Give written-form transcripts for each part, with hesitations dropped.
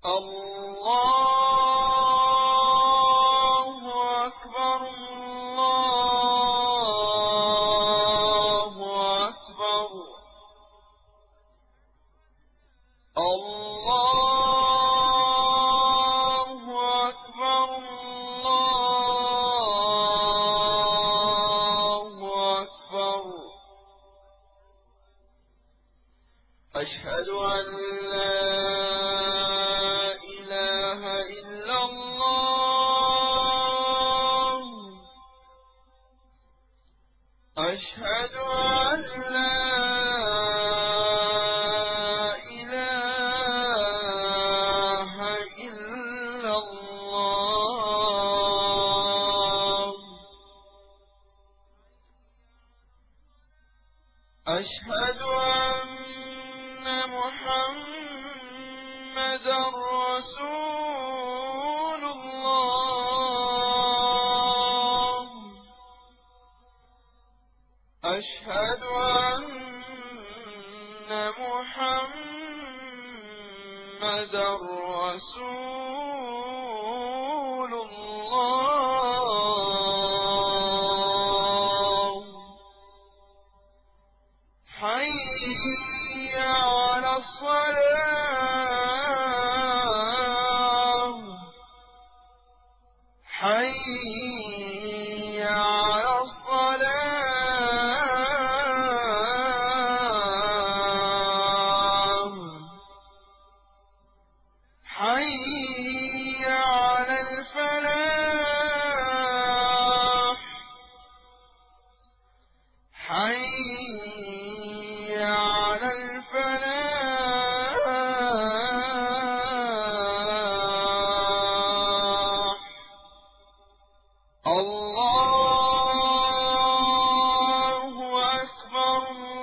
الله أكبر الله أكبر الله أكبر الله أكبر أشهد أن لا إله إلا الله أشهد أن لا إله إلا الله أشهد أن محمدا رسول الله أشهد أن محمدا رسول الله حي على الصلاة حي على الصلاة حي على الفلاح حي على الفلاح الله أكبر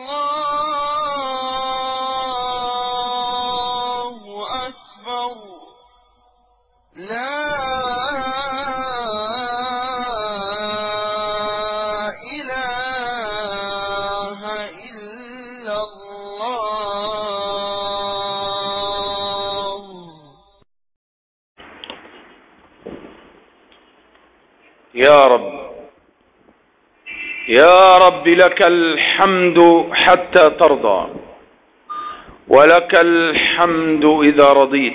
الله أكبر لا إله إلا الله. يا رب يا رب لك الحمد حتى ترضى، ولك الحمد إذا رضيت،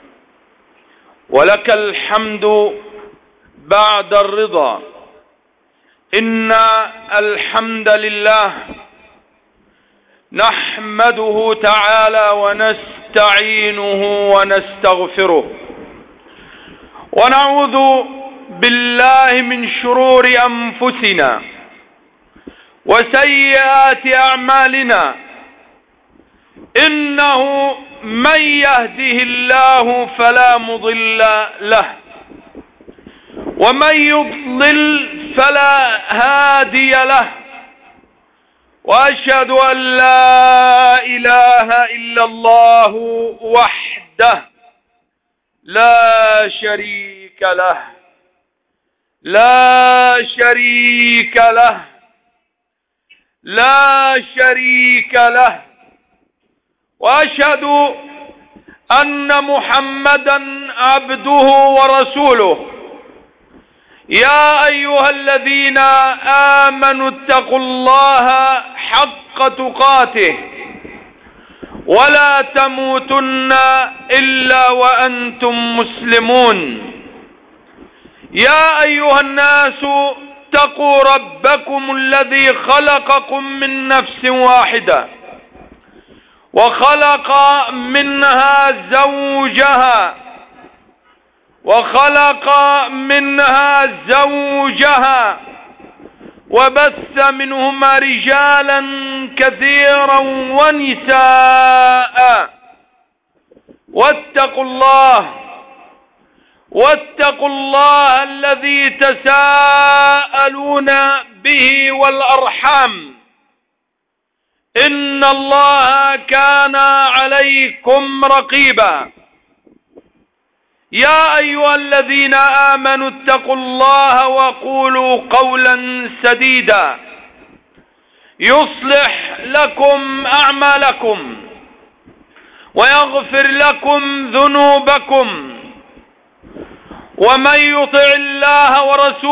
ولك الحمد بعد الرضا. إن الحمد لله نحمده تعالى ونستعينه ونستغفره، ونعوذ بالله من شرور أنفسنا وسيئات أعمالنا. إنه من يهده الله فلا مضل له، ومن يضلل فلا هادي له. وأشهد أن لا إله إلا الله وحده لا شريك له لا شريك له لا شريك له. وأشهد أن محمدا عبده ورسوله. يا أيها الذين آمنوا اتقوا الله حق تقاته ولا تموتن إلا وأنتم مسلمون. يا أيها الناس اتقوا ربكم الذي خلقكم من نفس واحدة، وخلق منها زوجها وبث منهما رجالا كثيرا ونساء. واتقوا الله الذي تساءلون به والأرحام، إن الله كان عليكم رقيبا. يا أيها الذين آمنوا اتقوا الله وقولوا قولا سديدا يصلح لكم أعمالكم ويغفر لكم ذنوبكم، ومن يطع الله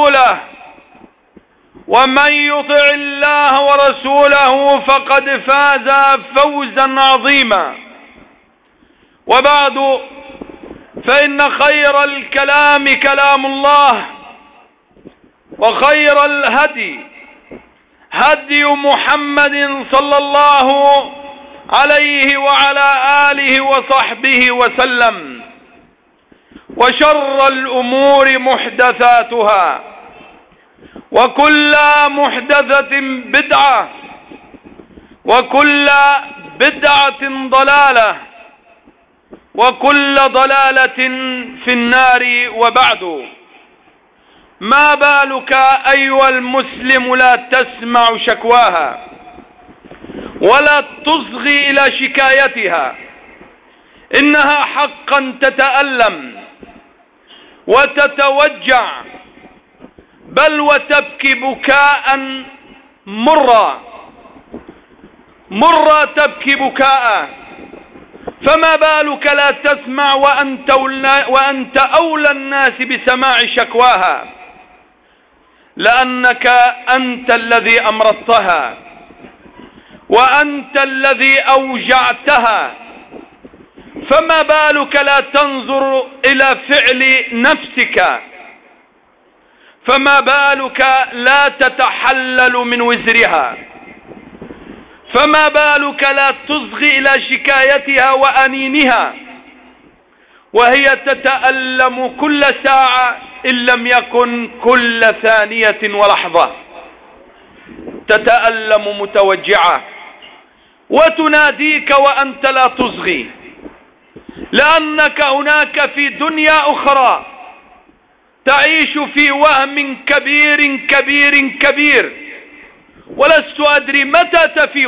ورسوله فقد فاز فوزا عظيما. وبعد، فإن خير الكلام كلام الله، وخير الهدي هدي محمد صلى الله عليه وعلى آله وصحبه وسلم، وشر الأمور محدثاتها، وكل محدثة بدعة، وكل بدعة ضلالة، وكل ضلالة في النار. وبعد، ما بالك أيها المسلم لا تسمع شكواها ولا تصغي إلى شكايتها؟ إنها حقا تتألم وتتوجع، بل وتبكي بكاء مرا تبكي بكاء. فما بالك لا تسمع وأنت أولى الناس بسماع شكواها، لأنك أنت الذي أمرضتها، وأنت الذي أوجعتها. فما بالك لا تنظر إلى فعل نفسك؟ فما بالك لا تتحلل من وزرها؟ فما بالك لا تصغي إلى شكايتها وأنينها وهي تتألم كل ساعة إن لم يكن كل ثانية ولحظة؟ تتألم متوجعة وتناديك وأنت لا تصغي، لأنك هناك في دنيا أخرى تعيش في وهم كبير كبير كبير، ولست أدري متى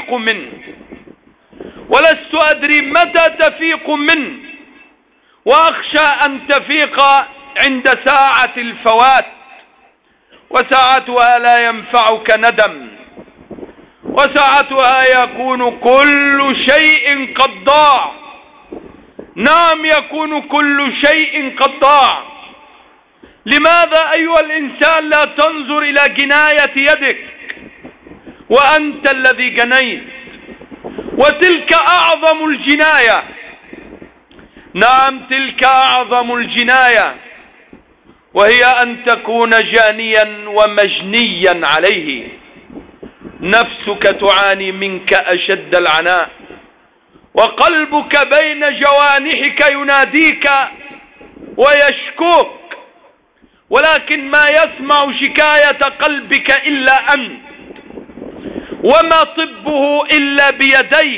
تفيق منه، وأخشى أن تفيق عند ساعة الفوات، وساعتها لا ينفعك ندم، وساعتها يكون كل شيء قد ضاع. نعم، يكون كل شيء قد ضاع. لماذا أيها الإنسان لا تنظر إلى جناية يدك وأنت الذي جنيت؟ وتلك أعظم الجناية. نعم، تلك أعظم الجناية، وهي أن تكون جانيا ومجنيا عليه. نفسك تعاني منك أشد العناء، وقلبك بين جوانحك يناديك ويشكوك، ولكن ما يسمع شكاية قلبك إلا أنت، وما طبه إلا بيديك،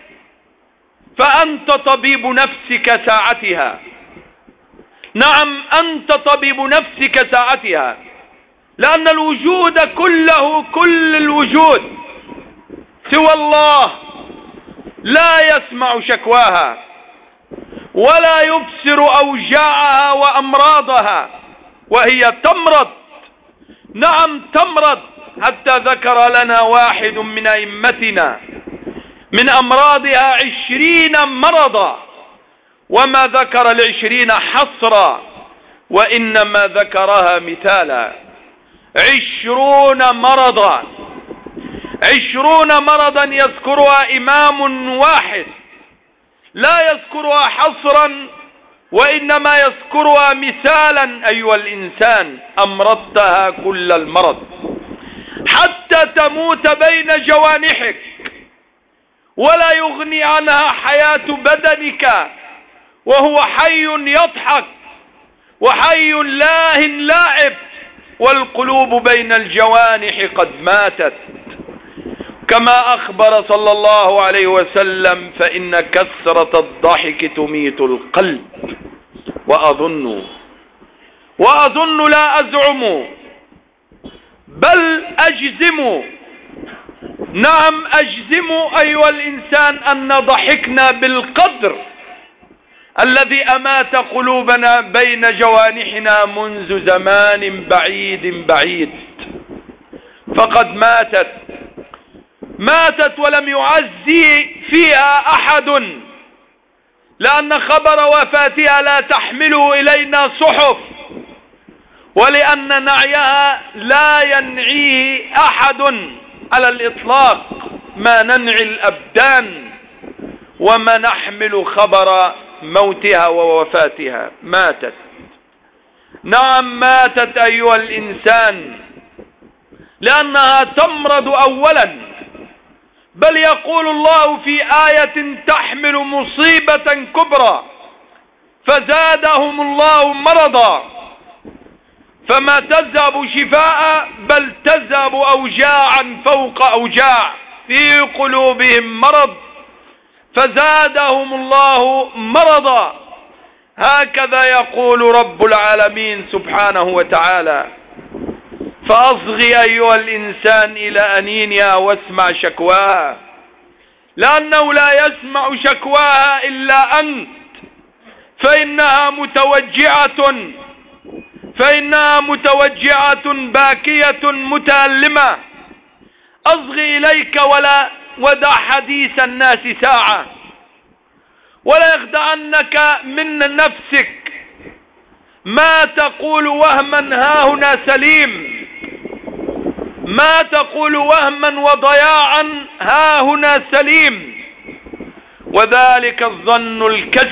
فأنت طبيب نفسك ساعتها. نعم، أنت طبيب نفسك ساعتها، لأن الوجود كله، كل الوجود سوى الله لا يسمع شكواها ولا يبصر أوجاعها وأمراضها، وهي تمرض. نعم تمرض، حتى ذكر لنا واحد من أئمتنا من أمراضها 20 مرضا، وما ذكر 20 حصرا، وإنما ذكرها مثالا. 20 مرضا، 20 مرضا يذكرها إمام واحد، لا يذكرها حصرا وإنما يذكرها مثالا. أيها الإنسان، أمرضتها كل المرض حتى تموت بين جوانحك، ولا يغني عنها حياة بدنك وهو حي يضحك وحي لاه لاعب، والقلوب بين الجوانح قد ماتت. كما أخبر صلى الله عليه وسلم: فإن كثرة الضحك تميت القلب. وأظن لا أزعم بل أجزم، نعم أجزم أيها الإنسان، أن ضحكنا بالقدر الذي أمات قلوبنا بين جوانحنا منذ زمان بعيد، فقد ماتت ولم يعزي فيها أحد، لأن خبر وفاتها لا تحمله إلينا صحف، ولأن نعيها لا ينعيه أحد على الإطلاق ما ننعي الأبدان وما نحمل خبر موتها ووفاتها. ماتت، نعم ماتت أيها الإنسان، لأنها تمرض أولا، بل يقول الله في آية تحمل مصيبة كبرى فزادهم الله مرضا، فما تذهب شفاء بل تذهب أوجاعا فوق أوجاع، في قلوبهم مرض فزادهم الله مرضا. هكذا يقول رب العالمين سبحانه وتعالى. فأصغي أيها الإنسان إلى أنينها واسمع شكواها، لأنه لا يسمع شكواها إلا أنت، فإنها متوجعة باكية متألمة. أصغي إليك ولا ودع حديث الناس ساعة، ولا يخدعنك من نفسك ما تقول وهما هاهنا سليم، ما تقول وهما وضياعا هاهنا سليم، وذلك الظن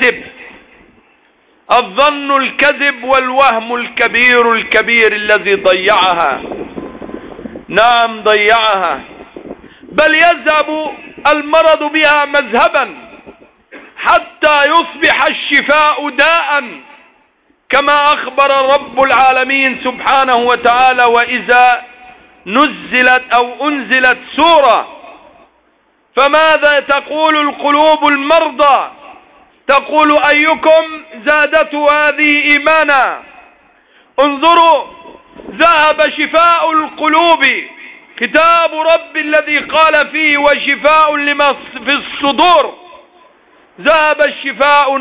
الكذب والوهم الكبير الذي ضيعها. نعم ضيعها، بل يذهب المرض بها مذهبا حتى يصبح الشفاء داء، كما أخبر رب العالمين سبحانه وتعالى: وإذا نزلت أو أنزلت سورة فماذا تقول القلوب المرضى؟ تقول أيكم زادته هذه إيمانا. انظروا، ذهب شفاء القلوب، كتاب رب الذي قال فيه وشفاء لما في الصدور، ذهب الشفاء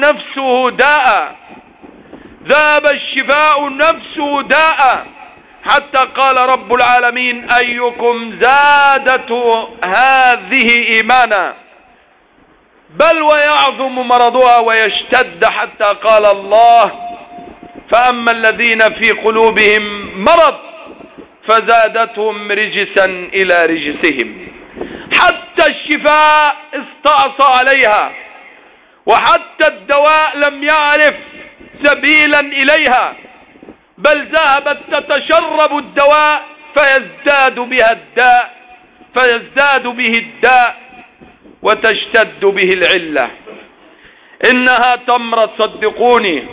نفسه داء، حتى قال رب العالمين: أيكم زادته هذه إيمانا، بل ويعظم مرضها ويشتد، حتى قال الله: فأما الذين في قلوبهم مرض فزادتهم رجسا إلى رجسهم. حتى الشفاء استعصى عليها، وحتى الدواء لم يعرف سبيلا إليها، بل ذهبت تتشرب الدواء فيزداد به الداء وتشتد به العلة. إنها تمرض، صدقوني.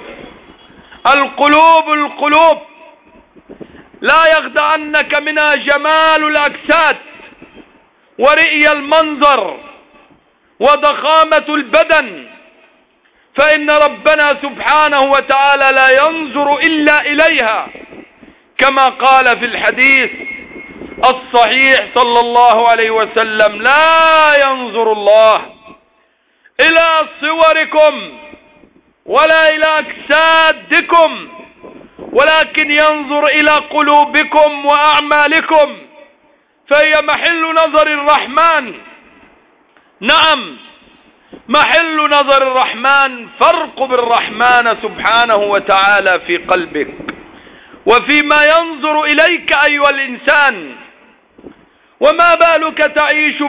القلوب لا يخدعنك منها جمال الأجساد ورئي المنظر وضخامة البدن، فإن ربنا سبحانه وتعالى لا ينظر إلا إليها، كما قال في الحديث الصحيح صلى الله عليه وسلم: لا ينظر الله إلى صوركم ولا إلى أجسادكم، ولكن ينظر إلى قلوبكم وأعمالكم، فهي محل نظر الرحمن. نعم، محل نظر الرحمن. فارقب الرحمن سبحانه وتعالى في قلبك وفيما ينظر إليك أيها الإنسان. وما بالك تعيش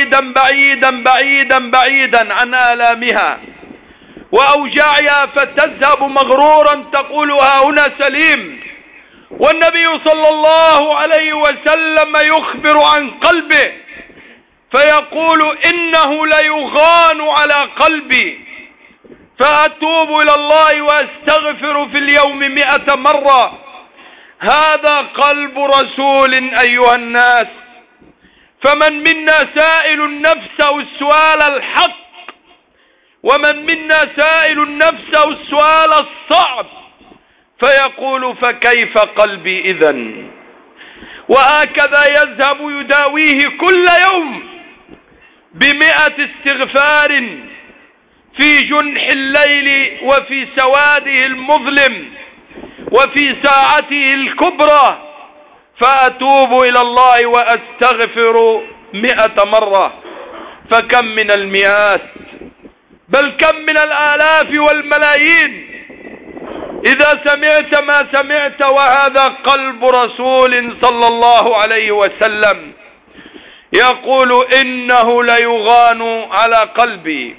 بعيدا عن آلامها وأوجاعها فتذهب مغرورا تقول ها هنا سليم، والنبي صلى الله عليه وسلم يخبر عن قلبه فيقول: إنه ليغان على قلبي فأتوب إلى الله وأستغفر في اليوم 100 مرة. هذا قلب رسول أيها الناس. فمن منا سائل نفسه السؤال الحق، ومن منا سائل نفسه السؤال الصعب، فيقول: فكيف قلبي إذن؟ وهكذا يذهب يداويه كل يوم 100 استغفار في جنح الليل وفي سواده المظلم وفي ساعته الكبرى، فأتوب إلى الله وأستغفر 100 مرة. فكم من المئات بل كم من الآلاف والملايين إذا سمعت ما سمعت وهذا قلب رسول صلى الله عليه وسلم يقول إنه ليغان على قلبي.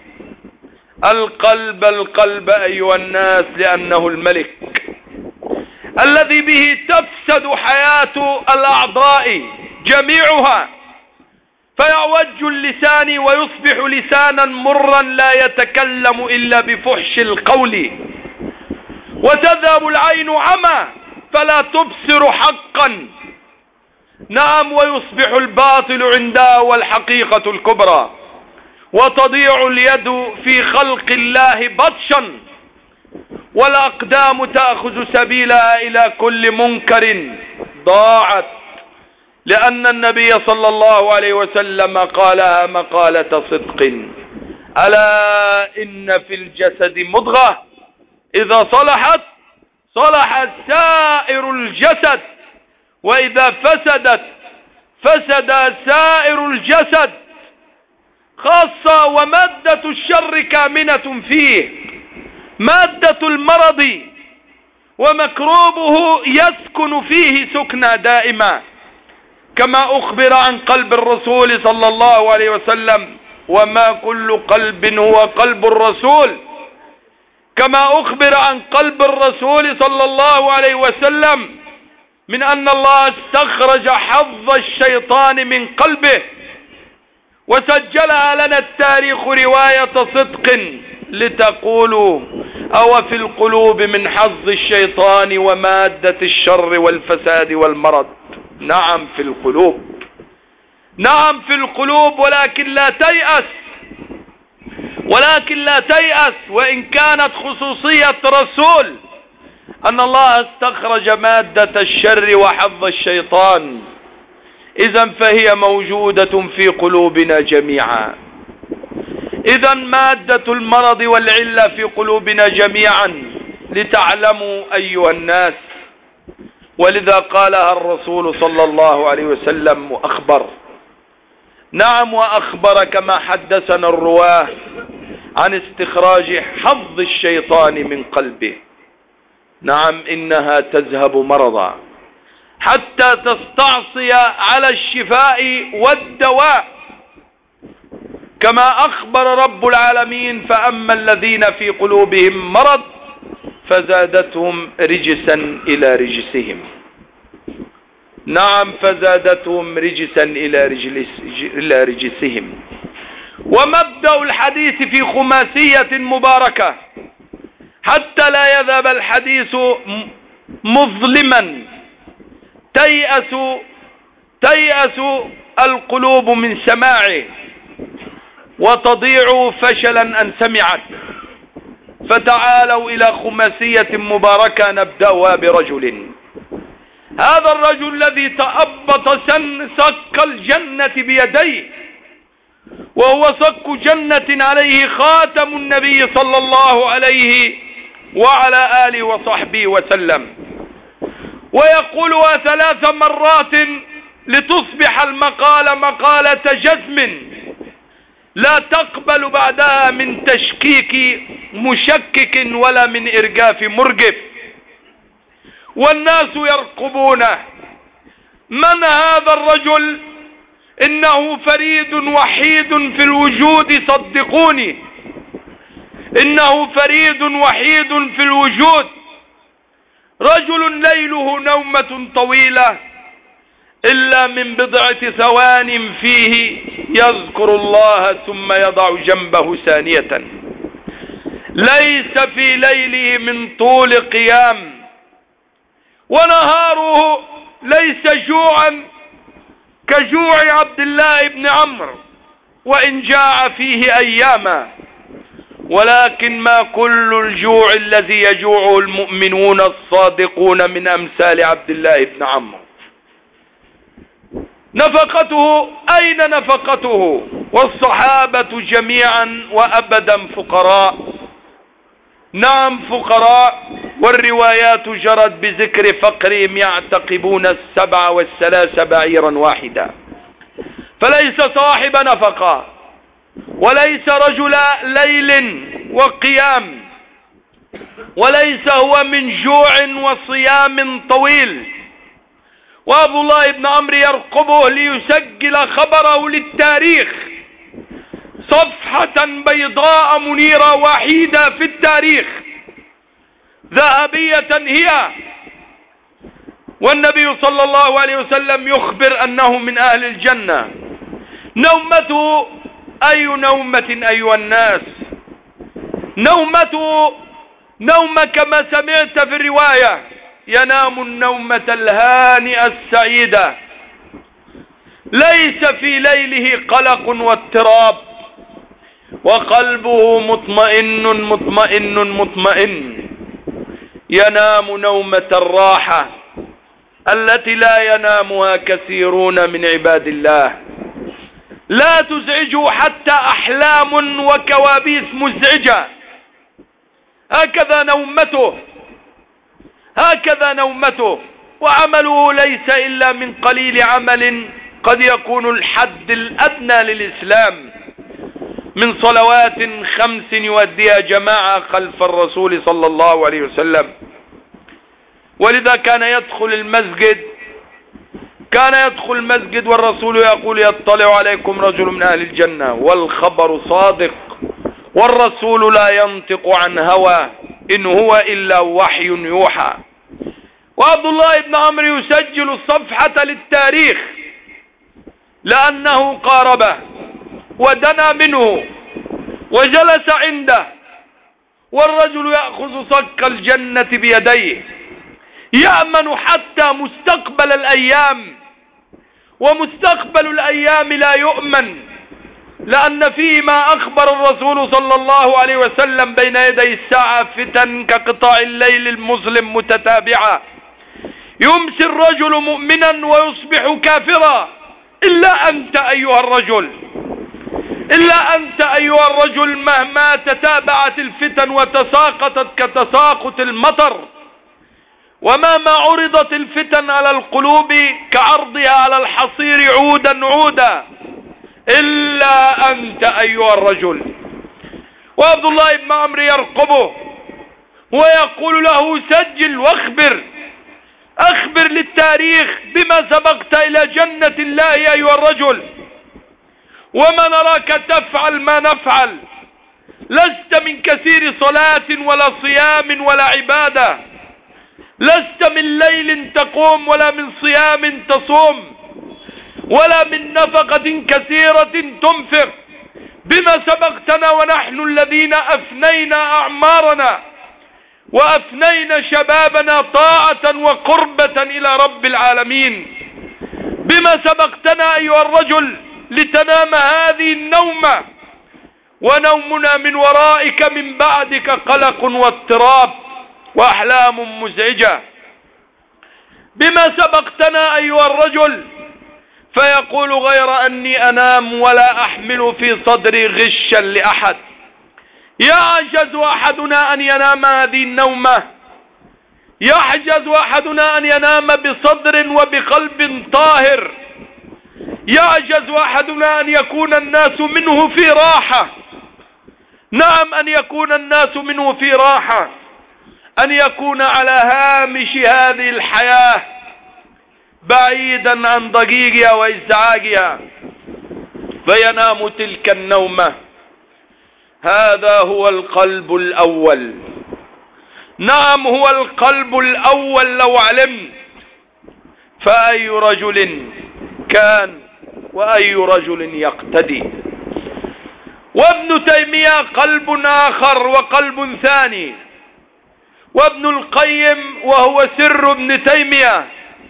القلب أيها الناس لأنه الملك الذي به تفسد حياة الأعضاء جميعها، فيعوج اللسان ويصبح لسانا مرا لا يتكلم إلا بفحش القول، وتذهب العين عمى فلا تبصر حقا. نعم، ويصبح الباطل عندها والحقيقة الكبرى، وتضيع اليد في خلق الله بطشا، والأقدام تأخذ سبيلها إلى كل منكر ضاعت، لأن النبي صلى الله عليه وسلم قالها مقالة صدق: ألا إن في الجسد مضغة إذا صلحت صلح سائر الجسد، وإذا فسدت فسد سائر الجسد، خاصة ومادة الشر كامنة فيه، مادة المرض ومكروبه يسكن فيه سكنا دائما، كما أخبر عن قلب الرسول صلى الله عليه وسلم: وما كل قلب هو قلب الرسول. كما أخبر عن قلب الرسول صلى الله عليه وسلم من أن الله استخرج حظ الشيطان من قلبه، وسجلها لنا التاريخ رواية صدق لتقولوا: أو في القلوب من حظ الشيطان ومادة الشر والفساد والمرض. نعم في القلوب، نعم في القلوب، ولكن لا تيأس، وإن كانت خصوصية رسول أن الله استخرج مادة الشر وحظ الشيطان، إذن فهي موجودة في قلوبنا جميعا. إذن مادة المرض والعلة في قلوبنا جميعا، لتعلموا أيها الناس. ولذا قالها الرسول صلى الله عليه وسلم وأخبر. نعم، وأخبر كما حدثنا الرواه عن استخراج حظ الشيطان من قلبه. نعم، إنها تذهب مرضا حتى تستعصي على الشفاء والدواء، كما أخبر رب العالمين: فأما الذين في قلوبهم مرض فزادتهم رجسا إلى رجسهم. نعم، فزادتهم رجسا إلى رجسهم. ومبدأ الحديث في خماسية مباركة حتى لا يذهب الحديث مظلما. تيأس القلوب من سماعه وتضيع فشلا أن سمعت. فتعالوا إلى خماسية مباركة نبدأها برجل. هذا الرجل الذي تأبط سك الجنة بيديه، وهو سك جنة عليه خاتم النبي صلى الله عليه وعلى آله وصحبه وسلم، ويقولها 3 مرات لتصبح المقالة مقالة جزم لا تقبل بعدها من تشكيك مشكك ولا من إرجاف مرجف. والناس يرقبونه: من هذا الرجل؟ إنه فريد وحيد في الوجود، صدقوني، إنه فريد وحيد في الوجود، رجل ليله نومة طويلة إلا من بضعة ثوان فيه يذكر الله ثم يضع جنبه ثانية، ليس في ليله من طول قيام، ونهاره ليس جوعا كجوع عبد الله بن عمرو وإن جاع فيه أياما، ولكن ما كل الجوع الذي يجوعه المؤمنون الصادقون من أمثال عبد الله بن عمرو. نفقته أين نفقته؟ والصحابة جميعا وأبدا فقراء. نعم فقراء، والروايات جرت بذكر فقرهم يعتقبون 7 و3 بعيرا واحدا، فليس صاحب نفقة وليس رجل ليل وقيام، وليس هو من جوع وصيام طويل. وعبد الله بن عمرو يرقبه ليسجل خبره للتاريخ، صفحة بيضاء منيرة وحيدة في التاريخ، ذهبية هي. والنبي صلى الله عليه وسلم يخبر أنه من أهل الجنة. نومته أي نومة أيها الناس؟ نومته نوم كما سمعت في الرواية، ينام النومة الهانئة السعيدة، ليس في ليله قلق واضطراب، وقلبه مطمئن مطمئن مطمئن، ينام نومة الراحة التي لا ينامها كثيرون من عباد الله. لا تزعجه حتى أحلام وكوابيس مزعجة. هكذا نومته، هكذا نومته. وعمله ليس إلا من قليل عمل قد يكون الحد الأدنى للإسلام، من صلوات 5 يؤديها جماعة خلف الرسول صلى الله عليه وسلم. ولذا كان يدخل المسجد والرسول يقول: يطلع عليكم رجل من أهل الجنة، والخبر صادق، والرسول لا ينطق عن هوى، إن هو إلا وحي يوحى. وعبد الله بن عمرو يسجل الصفحة للتاريخ لأنه قاربه ودنا منه وجلس عنده، والرجل يأخذ صك الجنة بيديه، يأمن حتى مستقبل الأيام، ومستقبل الأيام لا يؤمن، لأن فيه ما أخبر الرسول صلى الله عليه وسلم بين يدي الساعة فتن كقطاع الليل المظلم متتابعة، يمسي الرجل مؤمنا ويصبح كافرا، إلا أنت أيها الرجل، إلا أنت أيها الرجل، مهما تتابعت الفتن وتساقطت كتساقط المطر، ومهما عرضت الفتن على القلوب كعرضها على الحصير عودا عودا، إلا أنت أيها الرجل. وعبد الله بن عمرو يرقبه ويقول له: سجل واخبر، أخبر للتاريخ بما سبقت إلى جنة الله أيها الرجل، وما نراك تفعل ما نفعل، لست من كثير صلاة ولا صيام ولا عبادة، لست من ليل تقوم ولا من صيام تصوم ولا من نفقة كثيرة تنفق، بما سبقتنا ونحن الذين أفنينا أعمارنا وأفنينا شبابنا طاعة وقربة إلى رب العالمين، بما سبقتنا أيها الرجل لتنام هذه النومة، ونومنا من ورائك من بعدك قلق واضطراب وأحلام مزعجة، بما سبقتنا أيها الرجل. فيقول: غير أني أنام ولا أحمل في صدري غشا لأحد. يعجز أحدنا أن ينام هذه النومة، يعجز أحدنا أن ينام بصدر وبقلب طاهر، يعجز أحدنا أن يكون الناس منه في راحة. نعم، أن يكون الناس منه في راحة، أن يكون على هامش هذه الحياة بعيدا عن ضجيجها وإزعاجها، فينام تلك النومة. هذا هو القلب الأول. نعم، هو القلب الأول لو علمت، فأي رجل كان وأي رجل يقتدي. وابن تيمية قلب آخر وقلب ثاني، وابن القيم وهو سر ابن تيمية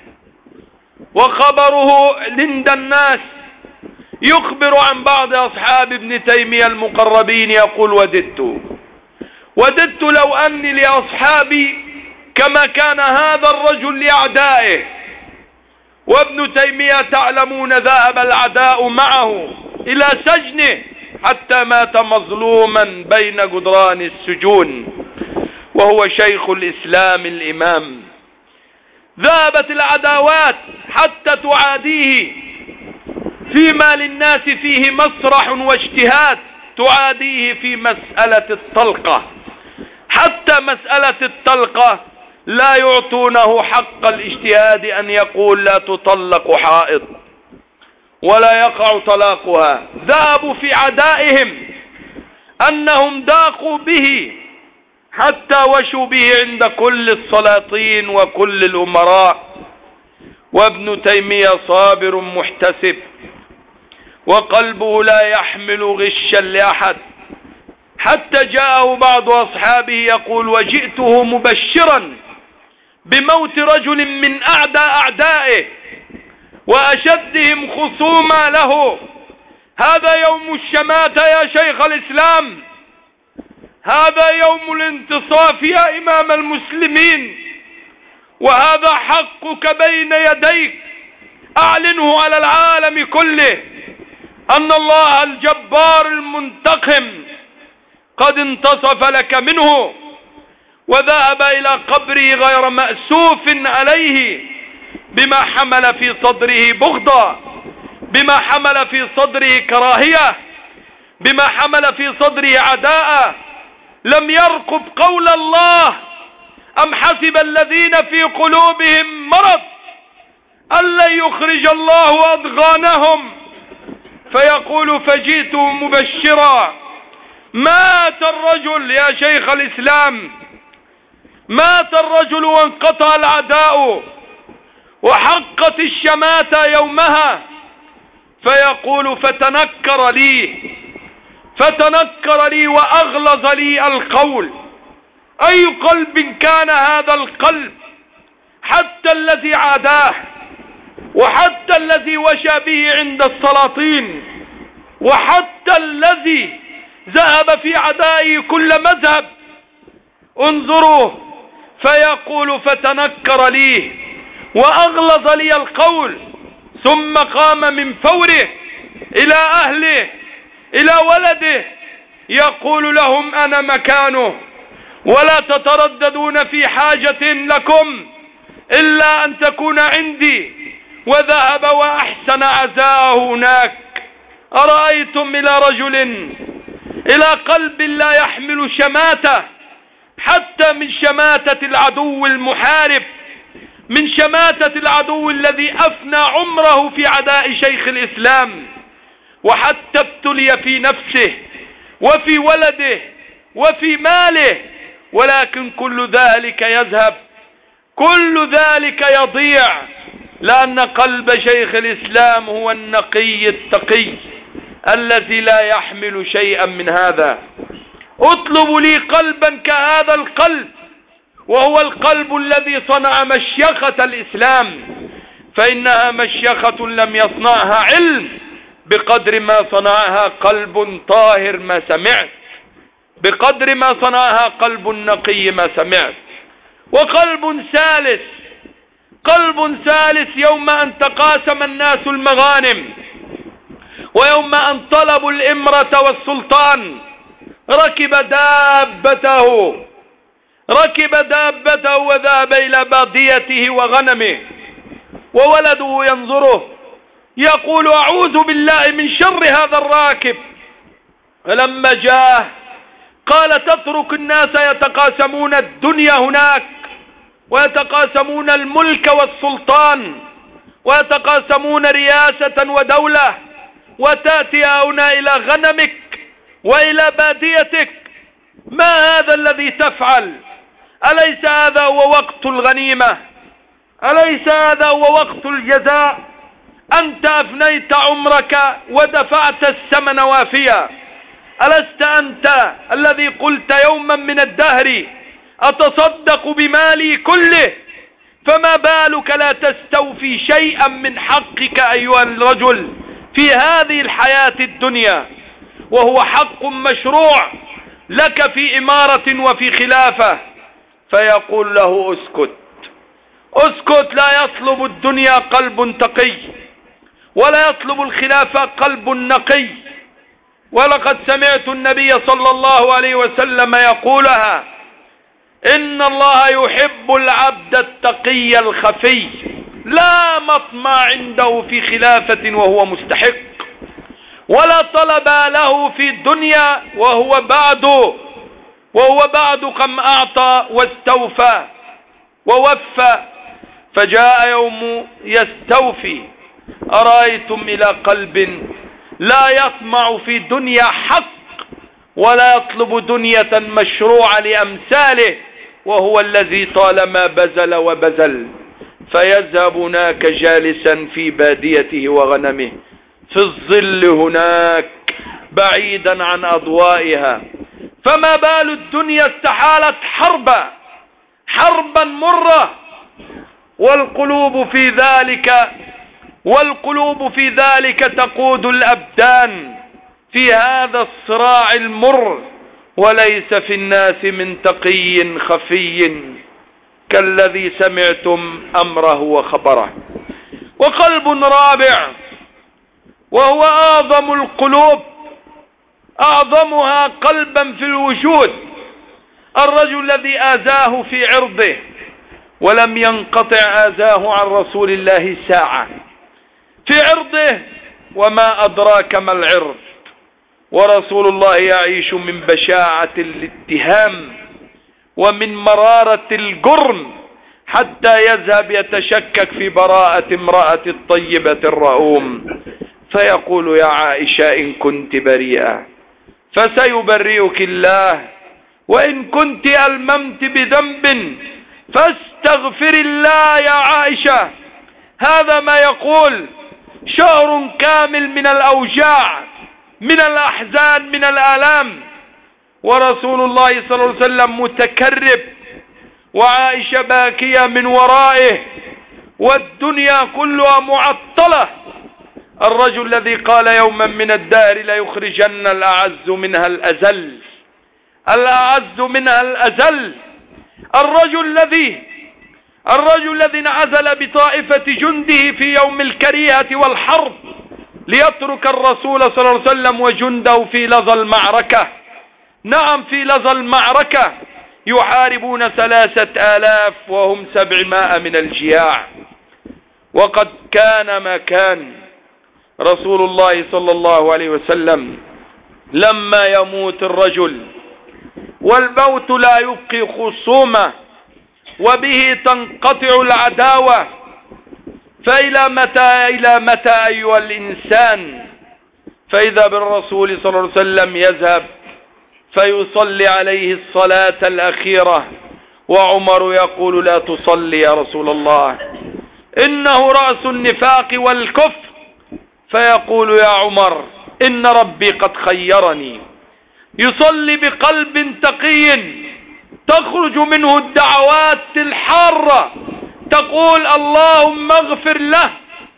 وخبره عند الناس، يخبر عن بعض أصحاب ابن تيمية المقربين، يقول: وددت لو أني لأصحابي كما كان هذا الرجل لأعدائه. وابن تيمية تعلمون ذهب الأعداء معه إلى سجنه حتى مات مظلوما بين جدران السجون، وهو شيخ الإسلام الإمام. ذهبت العداوات حتى تعاديه، فيما للناس فيه مسرح واجتهاد تعاديه في مسألة الطلقة. حتى مسألة الطلقة لا يعطونه حق الاجتهاد أن يقول لا تطلق حائض ولا يقع طلاقها. ذهبوا في عدائهم أنهم ضاقوا به حتى وشوا به عند كل السلاطين وكل الأمراء. وابن تيمية صابر محتسب وقلبه لا يحمل غشا لأحد، حتى جاءه بعض أصحابه يقول: وجئته مبشرا بموت رجل من أعدائه وأشدهم خصوما له. هذا يوم الشماتة يا شيخ الإسلام، هذا يوم الانتصاف يا إمام المسلمين، وهذا حقك بين يديك. أعلنه على العالم كله أن الله الجبار المنتقم قد انتصف لك منه، وذهب إلى قبره غير مأسوف عليه بما حمل في صدره بغضا، بما حمل في صدره كراهية، بما حمل في صدره عداء. لم يرقب قول الله: أم حسب الذين في قلوبهم مرض أن لن يخرج الله أضغانهم، فيقول: فجئت مبشرا. مات الرجل يا شيخ الإسلام، مات الرجل وانقطع العداء وحقت الشماتة يومها. فيقول: فتنكر لي وأغلظ لي القول. أي قلب كان هذا القلب؟ حتى الذي عاداه، وحتى الذي وشى به عند السلاطين، وحتى الذي ذهب في عدائه كل مذهب. انظروا، فيقول: فتنكر لي وأغلظ لي القول. ثم قام من فوره إلى أهله إلى ولده يقول لهم: أنا مكانه ولا تترددون في حاجة لكم إلا أن تكون عندي. وذهب وأحسن عزاءه هناك. أرأيتم إلى قلب لا يحمل شماتة، حتى من شماتة العدو المحارب، من شماتة العدو الذي أفنى عمره في عداء شيخ الإسلام، وحتى ابتلي في نفسه وفي ولده وفي ماله، ولكن كل ذلك يذهب، كل ذلك يضيع، لأن قلب شيخ الإسلام هو النقي التقي الذي لا يحمل شيئا من هذا. اطلبوا لي قلبا كهذا القلب، وهو القلب الذي صنع مشيخة الإسلام، فإنها مشيخة لم يصنعها علم بقدر ما صنعها قلب طاهر ما سمعت، بقدر ما صنعها قلب نقي ما سمعت. وقلب ثالث، قلب ثالث يوم أن تقاسم الناس المغانم، ويوم أن طلبوا الإمرة والسلطان، ركب دابته وذهب إلى باديته وغنمه، وولده ينظره يقول: أعوذ بالله من شر هذا الراكب. فلما جاء قال: تترك الناس يتقاسمون الدنيا هناك، ويتقاسمون الملك والسلطان، ويتقاسمون رياسة ودولة، وتأتي هنا إلى غنمك وإلى باديتك؟ ما هذا الذي تفعل؟ أليس هذا هو وقت الغنيمة؟ أليس هذا هو وقت الجزاء؟ أنت أفنيت عمرك ودفعت الثمن وافيا. ألست أنت الذي قلت يوما من الدهر: أتصدق بمالي كله؟ فما بالك لا تستوفي شيئا من حقك أيها الرجل في هذه الحياة الدنيا، وهو حق مشروع لك في إمارة وفي خلافة. فيقول له: اسكت، لا يطلب الدنيا قلب تقي، ولا يطلب الخلافة قلب نقي. ولقد سمعت النبي صلى الله عليه وسلم يقولها: إن الله يحب العبد التقي الخفي لا مطمع عنده في خلافة وهو مستحق، ولا طلب له في الدنيا وهو بعد قم أعطى واستوفى ووفى. فجاء يوم يستوفي. أرأيتم إلى قلب لا يطمع في دنيا حق ولا يطلب دنيا مشروعة لأمثاله، وهو الذي طالما بذل وبذل، فيذهب هناك جالسا في باديته وغنمه في الظل هناك بعيدا عن أضوائها. فما بال الدنيا استحالت حربا مرة، والقلوب في ذلك تقود الأبدان في هذا الصراع المر. وليس في الناس من تقي خفي كالذي سمعتم أمره وخبره. وقلب رابع وهو أعظم القلوب، أعظمها قلبا في الوجود، الرجل الذي آذاه في عرضه ولم ينقطع آذاه عن رسول الله ساعة في عرضه. وما أدراك ما العرض؟ ورسول الله يعيش من بشاعة الاتهام ومن مرارة الجرم حتى يذهب يتشكك في براءة امرأة الطيبة الرؤوم، فيقول يا عائشة إن كنت بريئة فسيبرئك الله، وإن كنت ألممت بذنب فاستغفر الله يا عائشة. هذا ما يقول شهر كامل من الأوجاع، من الأحزان، من الآلام، ورسول الله صلى الله عليه وسلم متكرب وعائشة باكية من ورائه والدنيا كلها معطلة. الرجل الذي قال يوما من الدهر ليخرجن الأعز منها الأذل، الأعز منها الأذل. الرجل الذي انعزل بطائفة جنده في يوم الكريهة والحرب ليترك الرسول صلى الله عليه وسلم وجنده في لظى المعركة. نعم، في لظى المعركة يحاربون 3000 وهم 700 من الجياع. وقد كان ما كان. رسول الله صلى الله عليه وسلم لما يموت الرجل والموت لا يبقي خصومة وبه تنقطع العداوة، فإلى متى أيها الإنسان؟ فإذا بالرسول صلى الله عليه وسلم يذهب فيصلي عليه الصلاة الأخيرة، وعمر يقول لا تصلي يا رسول الله إنه رأس النفاق والكفر، فيقول يا عمر إن ربي قد خيرني. يصلي بقلب تقي تخرج منه الدعوات الحارة تقول اللهم اغفر له،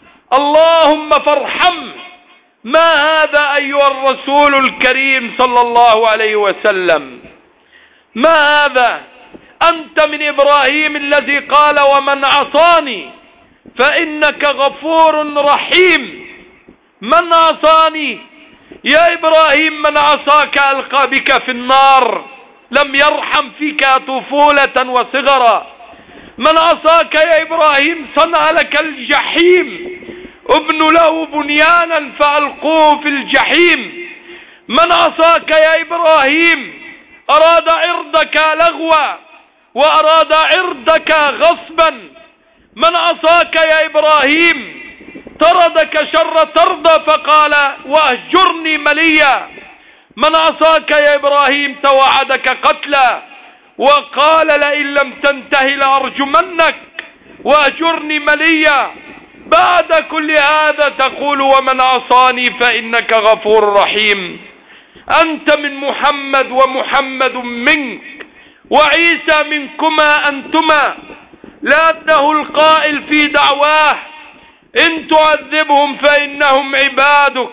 اللهم فارحمه. ما هذا أيها الرسول الكريم صلى الله عليه وسلم؟ ما هذا؟ أنت من إبراهيم الذي قال ومن عصاني فإنك غفور رحيم. من عصاني يا إبراهيم؟ من عصاك ألقى بك في النار، لم يرحم فيك طفولة وصغرا. من عصاك يا إبراهيم صنع لك الجحيم، ابنوا له بنيانا فألقوه في الجحيم. من عصاك يا إبراهيم أراد عرضك لغوا وأراد عرضك غصبا. من عصاك يا إبراهيم طردك شر ترضى فقال واهجرني مليا. من عصاك يا إبراهيم توعدك قتلا وقال لئن لم تنتهي لأرجمنك واهجرني مليا. بعد كل هذا تقول ومن عصاني فإنك غفور رحيم. أنت من محمد ومحمد منك وعيسى منكما أنتما، لأنه القائل في دعواه إن تعذبهم فإنهم عبادك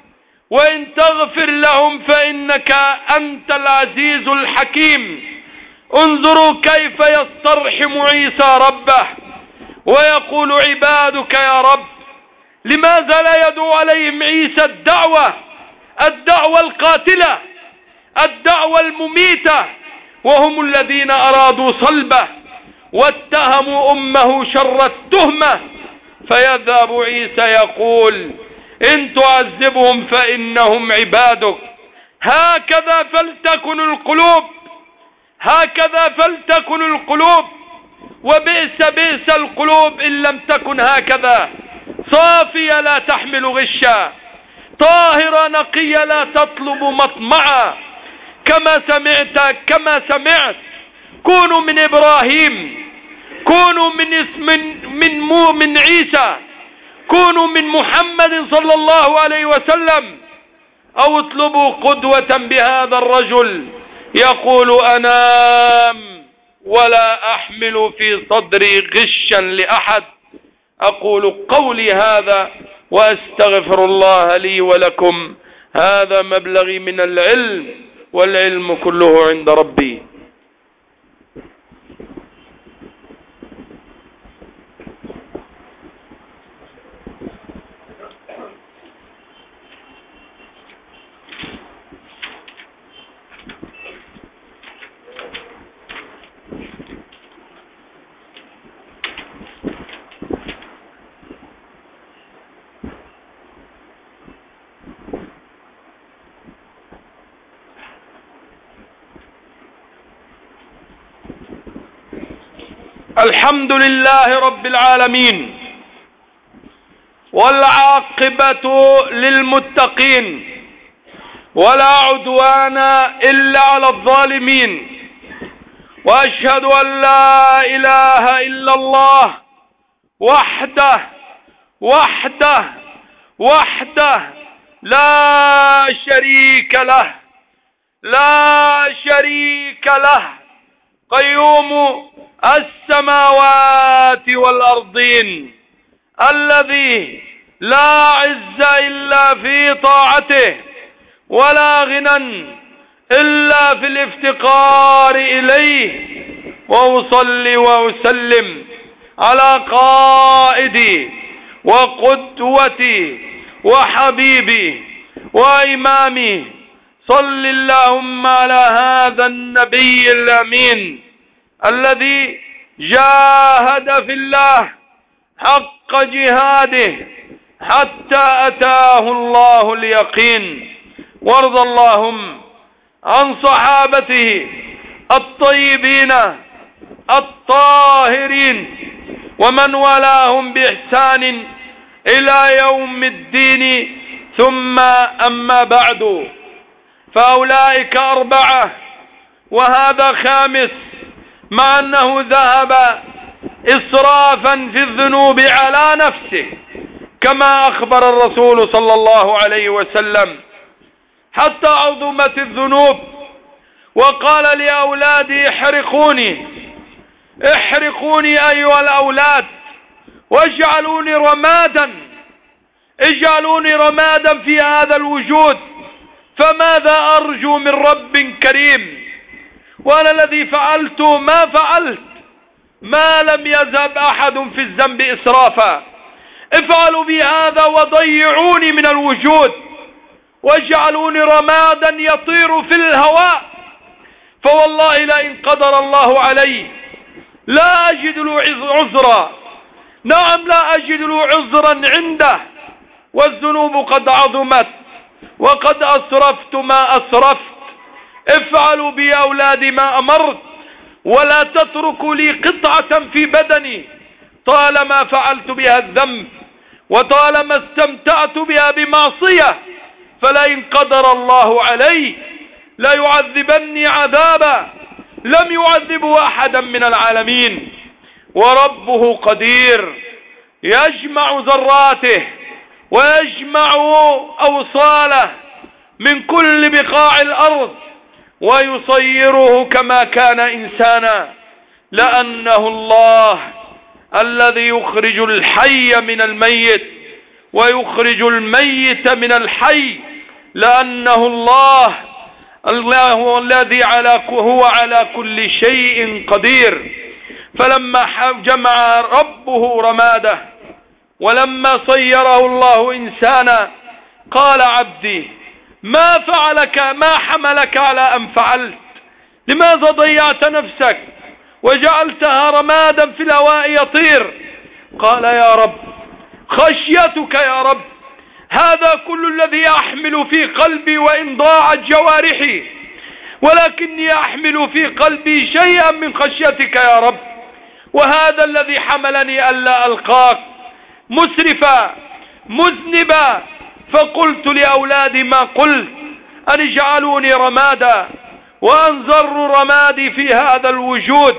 وإن تغفر لهم فإنك أنت العزيز الحكيم. انظروا كيف يسترحم عيسى ربه ويقول عبادك يا رب. لماذا لا يدعو عليهم عيسى الدعوة القاتلة، الدعوة المميتة، وهم الذين أرادوا صلبه واتهموا أمه شر التهمة فيذهب عيسى يقول إن تعذبهم فإنهم عبادك. هكذا فلتكن القلوب، هكذا فلتكن القلوب. وبئس بئس القلوب إن لم تكن هكذا، صافية لا تحمل غشا، طاهرة نقية لا تطلب مطمعا. كما سمعت كونوا من إبراهيم، كونوا من عيسى، كونوا من محمد صلى الله عليه وسلم، أو اطلبوا قدوة بهذا الرجل يقول أنام ولا أحمل في صدري غشا لأحد. أقول قولي هذا وأستغفر الله لي ولكم. هذا مبلغي من العلم، والعلم كله عند ربي. الحمد لله رب العالمين، والعاقبة للمتقين، ولا عدوان إلا على الظالمين. وأشهد أن لا إله إلا الله وحده وحده وحده لا شريك له، لا شريك له، قيوم السماوات والأرضين، الذي لا عز إلا في طاعته، ولا غنى إلا في الافتقار إليه. وأصلي وأسلم على قائدي وقدوتي وحبيبي وإمامي، صل اللهم على هذا النبي الأمين الذي جاهد في الله حق جهاده حتى أتاه الله اليقين. وارض اللهم عن صحابته الطيبين الطاهرين ومن والاهم بإحسان إلى يوم الدين. ثم أما بعد، فأولئك أربعة وهذا خامس، مع أنه ذهب إسرافا في الذنوب على نفسه كما أخبر الرسول صلى الله عليه وسلم، حتى عظمت الذنوب وقال لأولادي احرقوني احرقوني أيها الأولاد واجعلوني رمادا، اجعلوني رمادا في هذا الوجود، فماذا أرجو من رب كريم؟ وأنا الذي فعلت ما فعلت ما لم يذهب أحد في الذنب إسرافا. افعلوا بي هذا وضيعوني من الوجود واجعلوني رمادا يطير في الهواء، فوالله لئن قدر الله علي لا أجد له عذرا. نعم لا أجد له عذرا عنده، والذنوب قد عظمت وقد أسرفت ما أسرفت. افعلوا بي أولادي ما أمرت، ولا تتركوا لي قطعة في بدني طالما فعلت بها الذنب وطالما استمتعت بها بمعصية، فلئن قدر الله علي لا يعذبني عذابا لم يعذبه أحدا من العالمين. وربه قدير يجمع ذراته ويجمع أوصاله من كل بقاع الأرض ويصيره كما كان إنسانا، لأنه الله الذي يخرج الحي من الميت ويخرج الميت من الحي، لأنه الله الذي هو على كل شيء قدير. فلما جمع ربه رماده ولما صيره الله إنسانا قال عبدي ما فعلك، ما حملك على أن فعلت؟ لماذا ضيعت نفسك وجعلتها رمادا في الهواء يطير؟ قال يا رب خشيتك يا رب. هذا كل الذي أحمل في قلبي وإن ضاعت جوارحي، ولكني أحمل في قلبي شيئا من خشيتك يا رب. وهذا الذي حملني ألا ألقاك مسرفا مذنبا، فقلت لأولادي ما قلت، أن اجعلوني رمادا وأنظر رمادي في هذا الوجود.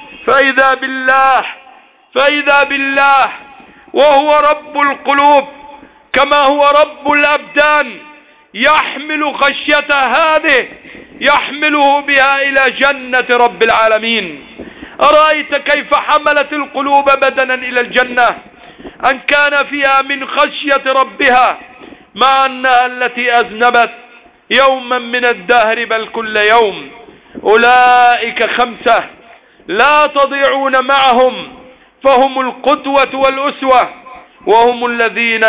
فإذا بالله وهو رب القلوب كما هو رب الأبدان يحمل خشية هذه، يحمله بها إلى جنة رب العالمين. أرأيت كيف حملت القلوب بدنا إلى الجنة أن كان فيها من خشية ربها، مع أنها التي أذنبت يوما من الدهر بل كل يوم. أولئك 5 لا تضيعون معهم، فهم القدوة والأسوة، وهم الذين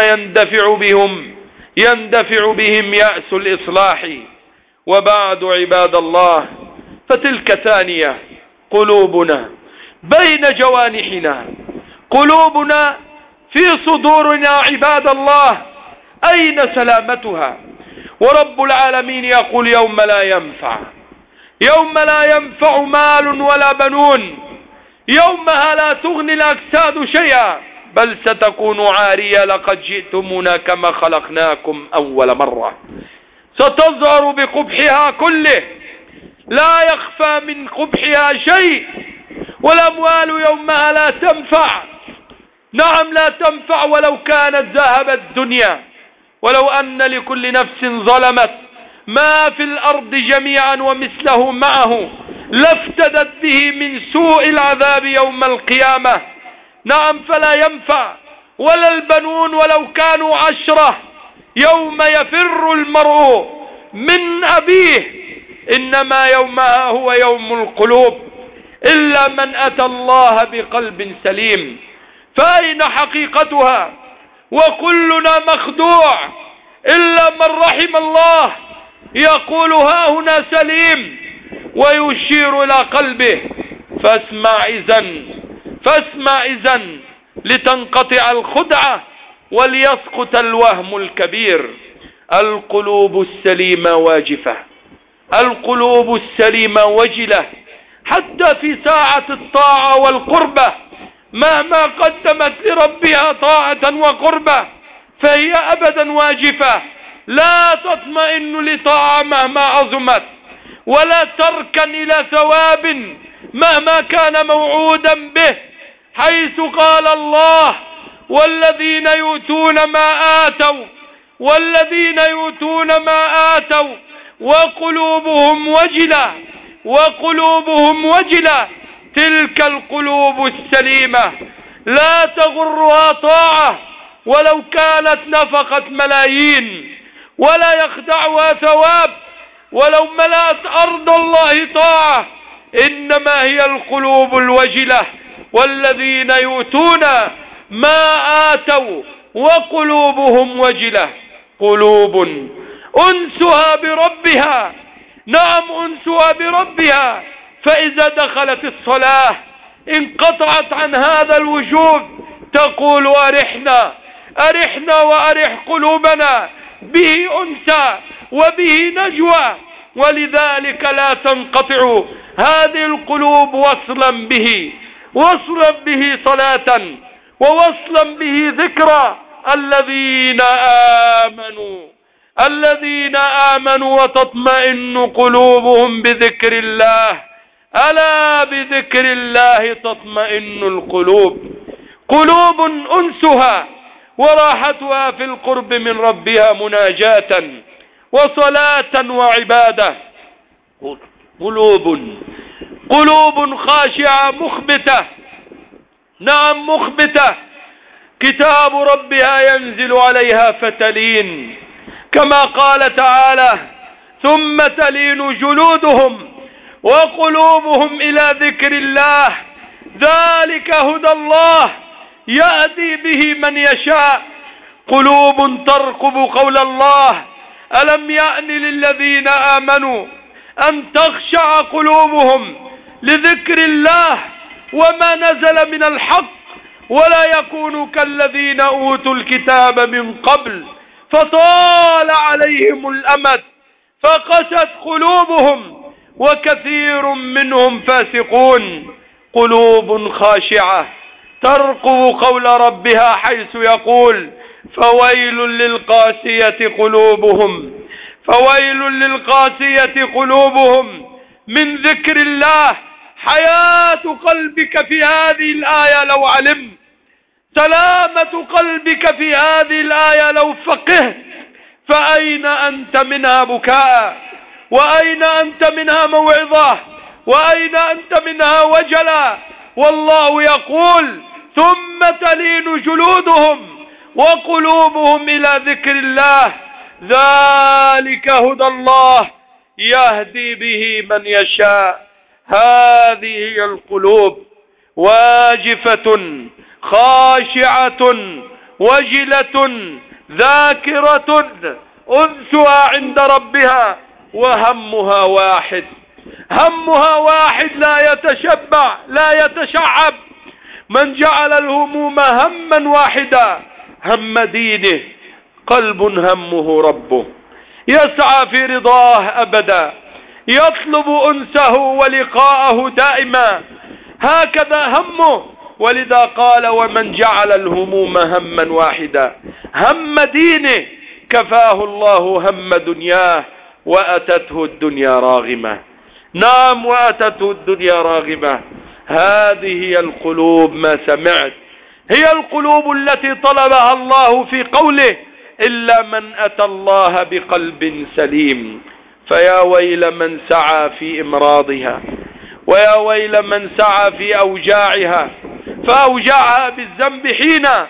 يندفع بهم يأس الإصلاح. وبعد عباد الله، فتلك ثانية قلوبنا بين جوانحنا، قلوبنا في صدورنا عباد الله، أين سلامتها؟ ورب العالمين يقول يوم لا ينفع مال ولا بنون، يومها لا تغني الأجساد شيئا، بل ستكون عارية، لقد جئتمونا كما خلقناكم أول مرة. ستظهر بقبحها كله، لا يخفى من قبحها شيء. والأموال يومها لا تنفع، نعم لا تنفع ولو كانت ذهب الدنيا، ولو أن لكل نفس ظلمت ما في الأرض جميعا ومثله معه لافتدت به من سوء العذاب يوم القيامة. نعم فلا ينفع، ولا البنون ولو كانوا 10. يوم يفر المرء من أبيه، إنما يومها هو يوم القلوب، إلا من أتى الله بقلب سليم. فأين حقيقتها؟ وكلنا مخدوع إلا من رحم الله، يقول ها هنا سليم ويشير إلى قلبه. فاسمع إذن لتنقطع الخدعة وليسقط الوهم الكبير. القلوب السليمة واجفة، القلوب السليمة وجلة، حتى في ساعة الطاعة والقربة مهما قدمت لربها طاعة وقربة فهي أبدا واجفة، لا تطمئن لطاعة مهما عظمت، ولا تركن إلى ثواب مهما كان موعودا به، حيث قال الله والذين يؤتون ما آتوا وقلوبهم وجلة تلك القلوب السليمة لا تغرها طاعة ولو كانت نفقت ملايين، ولا يخدعها ثواب ولو ملأت أرض الله طاعة، إنما هي القلوب الوجلة والذين يؤتون ما آتوا وقلوبهم وجلة. قلوب أنسها بربها، نعم أنسها بربها، فإذا دخلت الصلاة انقطعت عن هذا الوجود، تقول أرحنا وأرح قلوبنا، به أنسى وبه نجوى. ولذلك لا تنقطع هذه القلوب وصلا به صلاة، ووصلا به ذكرى. الذين آمنوا وتطمئن قلوبهم بذكر الله، ألا بذكر الله تطمئن القلوب. قلوب أنسها وراحتها في القرب من ربها مناجاة وصلاة وعبادة. قلوب خاشعة مخبتة، نعم مخبتة، كتاب ربها ينزل عليها فتلين، كما قال تعالى ثم تلين جلودهم وقلوبهم إلى ذكر الله، ذلك هدى الله يهدي به من يشاء. قلوب ترقب قول الله ألم يأن للذين آمنوا أن تخشع قلوبهم لذكر الله وما نزل من الحق ولا يكونوا كالذين أوتوا الكتاب من قبل فطال عليهم الأمد فقست قلوبهم وكثير منهم فاسقون. قلوب خاشعة ترقب قول ربها حيث يقول فويل للقاسية قلوبهم، فويل للقاسية قلوبهم من ذكر الله. حياة قلبك في هذه الآية لو علمت، سلامة قلبك في هذه الآية لو فقهت، فأين أنت منها بكاء، وأين أنت منها موعظة، وأين أنت منها وجلا. والله يقول ثم تلين جلودهم وقلوبهم إلى ذكر الله ذلك هدى الله يهدي به من يشاء. هذه هي القلوب واجفة خاشعة وجلة ذاكرة أنسها عند ربها وهمها واحد، همها واحد لا يتشبع لا يتشعب. من جعل الهموم هما واحدا هم دينه قلب همه ربه يسعى في رضاه أبدا يطلب أنسه ولقاءه دائما هكذا همه. ولذا قال ومن جعل الهموم هما واحدا هم دينه كفاه الله هم دنياه وأتته الدنيا راغمة. نعم وأتته الدنيا راغمة. هذه هي القلوب ما سمعت، هي القلوب التي طلبها الله في قوله إلا من أتى الله بقلب سليم. فيا ويل من سعى في إمراضها، ويا ويل من سعى في أوجاعها فأوجعها بالذنب حينا.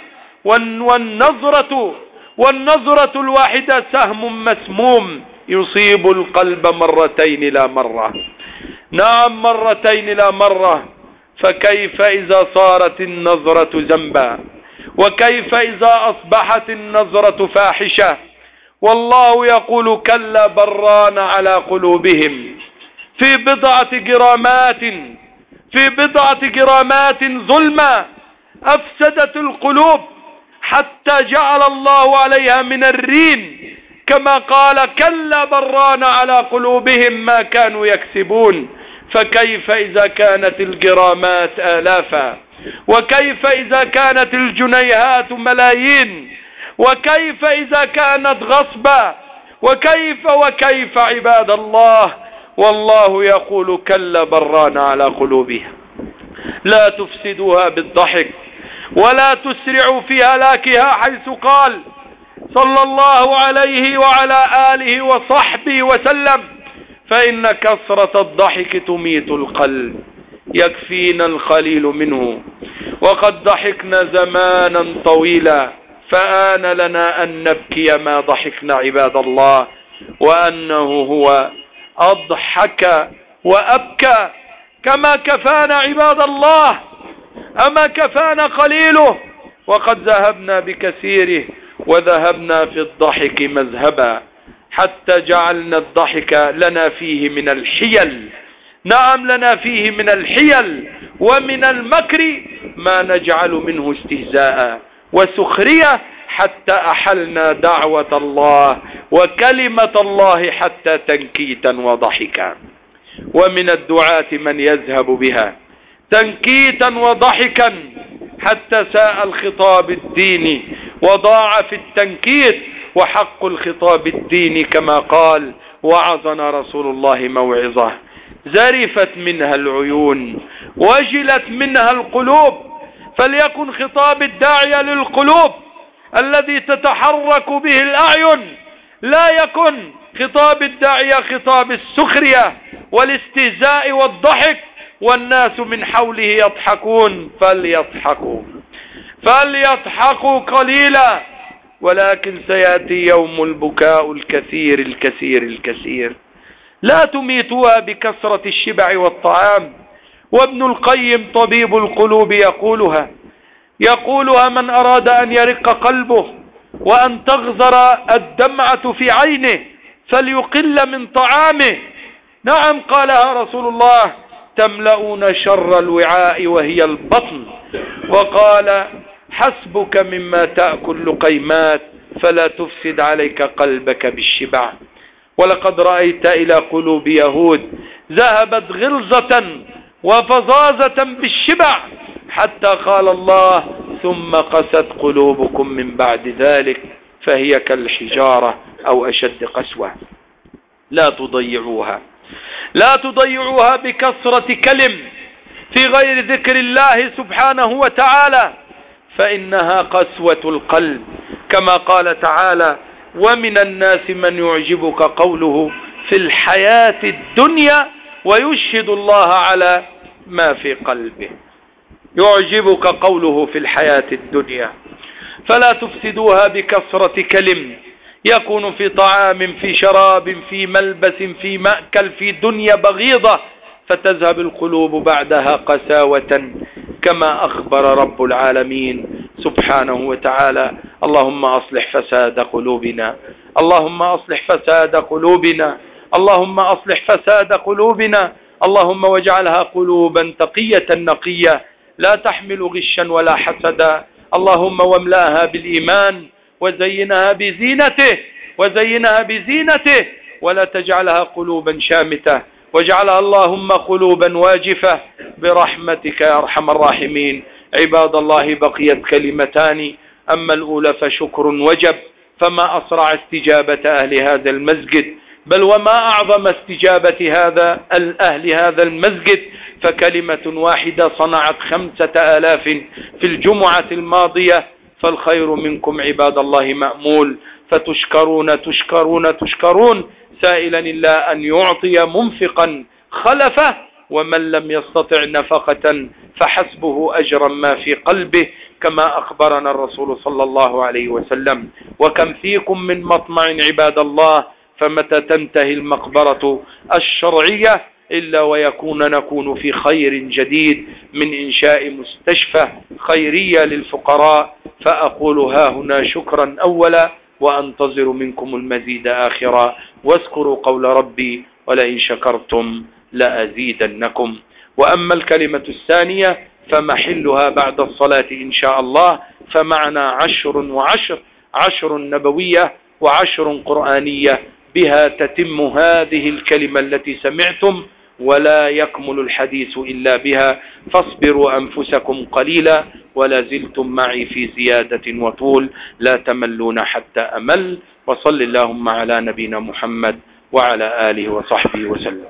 والنظرة الواحدة سهم مسموم يصيب القلب مرتين لا مرة. نعم مرتين لا مرة. فكيف إذا صارت النظرة ذنبا، وكيف إذا أصبحت النظرة فاحشة. والله يقول كلا بران على قلوبهم في بضعة جرامات ظلما أفسدت القلوب حتى جعل الله عليها من الرين كما قال كلا بران على قلوبهم ما كانوا يكسبون. فكيف إذا كانت الجرامات آلافا، وكيف إذا كانت الجنيهات ملايين، وكيف إذا كانت غصبا، وكيف عباد الله. والله يقول كلا بران على قلوبها لا تفسدوها بالضحك ولا تسرعوا في هلاكها حيث قال صلى الله عليه وعلى آله وصحبه وسلم فإن كثرة الضحك تميت القلب يكفينا القليل منه وقد ضحكنا زمانا طويلا فآن لنا أن نبكي ما ضحكنا عباد الله، وأنه هو أضحك وأبكى. كما كفانا عباد الله أما كفانا قليله، وقد ذهبنا بكثيره وذهبنا في الضحك مذهبا حتى جعلنا الضحك لنا فيه من الحيل. نعم لنا فيه من الحيل ومن المكر ما نجعل منه استهزاء وسخرية حتى أحلنا دعوة الله وكلمة الله حتى تنكيتا وضحكا. ومن الدعاة من يذهب بها تنكيتا وضحكا حتى ساء الخطاب الديني وضاع في التنكيت، وحق الخطاب الديني كما قال وعظنا رسول الله موعظة زرفت منها العيون وجلت منها القلوب. فليكن خطاب الداعية للقلوب الذي تتحرك به الأعين، لا يكن خطاب الداعية خطاب السخرية والاستهزاء والضحك والناس من حوله يضحكون. فليضحكوا قليلا ولكن سيأتي يوم البكاء الكثير. لا تميتوها بكثرة الشبع والطعام. وابن القيم طبيب القلوب يقولها من أراد أن يرق قلبه وأن تغزر الدمعة في عينه فليقل من طعامه. نعم قالها رسول الله تملؤون شر الوعاء وهي البطن وقال حسبك مما تأكل لقيمات فلا تفسد عليك قلبك بالشبع. ولقد رأيت إلى قلوب يهود ذهبت غلظة وفظاظة بالشبع حتى قال الله ثم قست قلوبكم من بعد ذلك فهي كالحجارة أو أشد قسوة. لا تضيعوها بكثرة كلم في غير ذكر الله سبحانه وتعالى فإنها قسوة القلب، كما قال تعالى ومن الناس من يعجبك قوله في الحياة الدنيا ويشهد الله على ما في قلبه. يعجبك قوله في الحياة الدنيا، فلا تفسدوها بكثرة كلم يكون في طعام في شراب في ملبس في مأكل في دنيا بغيضة فتذهب القلوب بعدها قساوة كما أخبر رب العالمين سبحانه وتعالى. اللهم أصلح فساد قلوبنا، اللهم أصلح فساد قلوبنا، اللهم أصلح فساد قلوبنا، اللهم واجعلها قلوبا تقية نقية لا تحمل غشا ولا حسدا، اللهم واملأها بالإيمان وزينها بزينته ولا تجعلها قلوبا شامتة، واجعلها اللهم قلوبا واجفة برحمتك يا أرحم الراحمين. عباد الله بقيت كلمتان، أما الأولى فشكر وجب، فما أسرع استجابة أهل هذا المسجد، بل وما أعظم استجابة أهل هذا المسجد، فكلمة واحدة صنعت 5000 في الجمعة الماضية، فالخير منكم عباد الله مأمول، فتشكرون سائلا الله أن يعطي منفقا خلفه، ومن لم يستطع نفقة فحسبه أجرا ما في قلبه، كما أخبرنا الرسول صلى الله عليه وسلم. وكم فيكم من مطمع عباد الله، فمتى تنتهي المقبرة الشرعية إلا نكون في خير جديد من إنشاء مستشفى خيرية للفقراء. فأقول هنا شكرا أولا وأنتظر منكم المزيد آخرا، واذكروا قول ربي ولئن شكرتم لأزيدنكم. وأما الكلمة الثانية فمحلها بعد الصلاة إن شاء الله، فمعنا 10 نبوية و10 قرآنية، بها تتم هذه الكلمة التي سمعتم، ولا يكمل الحديث إلا بها، فاصبروا أنفسكم قليلا ولا زلتم معي في زيادة وطول، لا تملون حتى أمل. وصل اللهم على نبينا محمد وعلى آله وصحبه وسلم.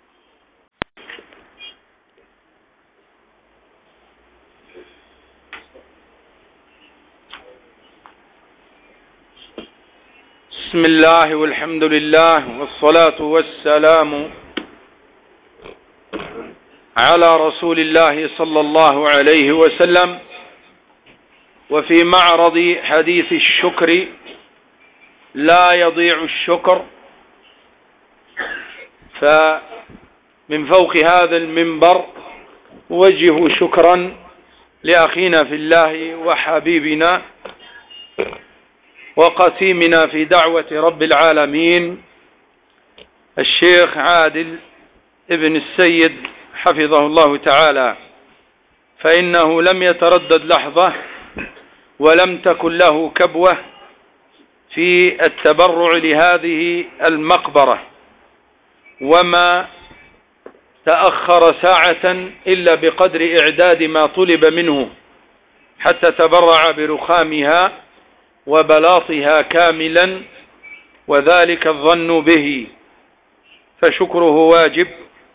بسم الله والحمد لله والصلاة والسلام على رسول الله صلى الله عليه وسلم. وفي معرض حديث الشكر لا يضيع الشكر، فمن فوق هذا المنبر وجه شكرا لأخينا في الله وحبيبنا وقسيمنا في دعوة رب العالمين الشيخ عادل ابن السيد حفظه الله تعالى، فإنه لم يتردد لحظة ولم تكن له كبوة في التبرع لهذه المقبرة، وما تأخر ساعة إلا بقدر إعداد ما طلب منه حتى تبرع برخامها وبلاطها كاملا، وذلك الظن به، فشكره واجب.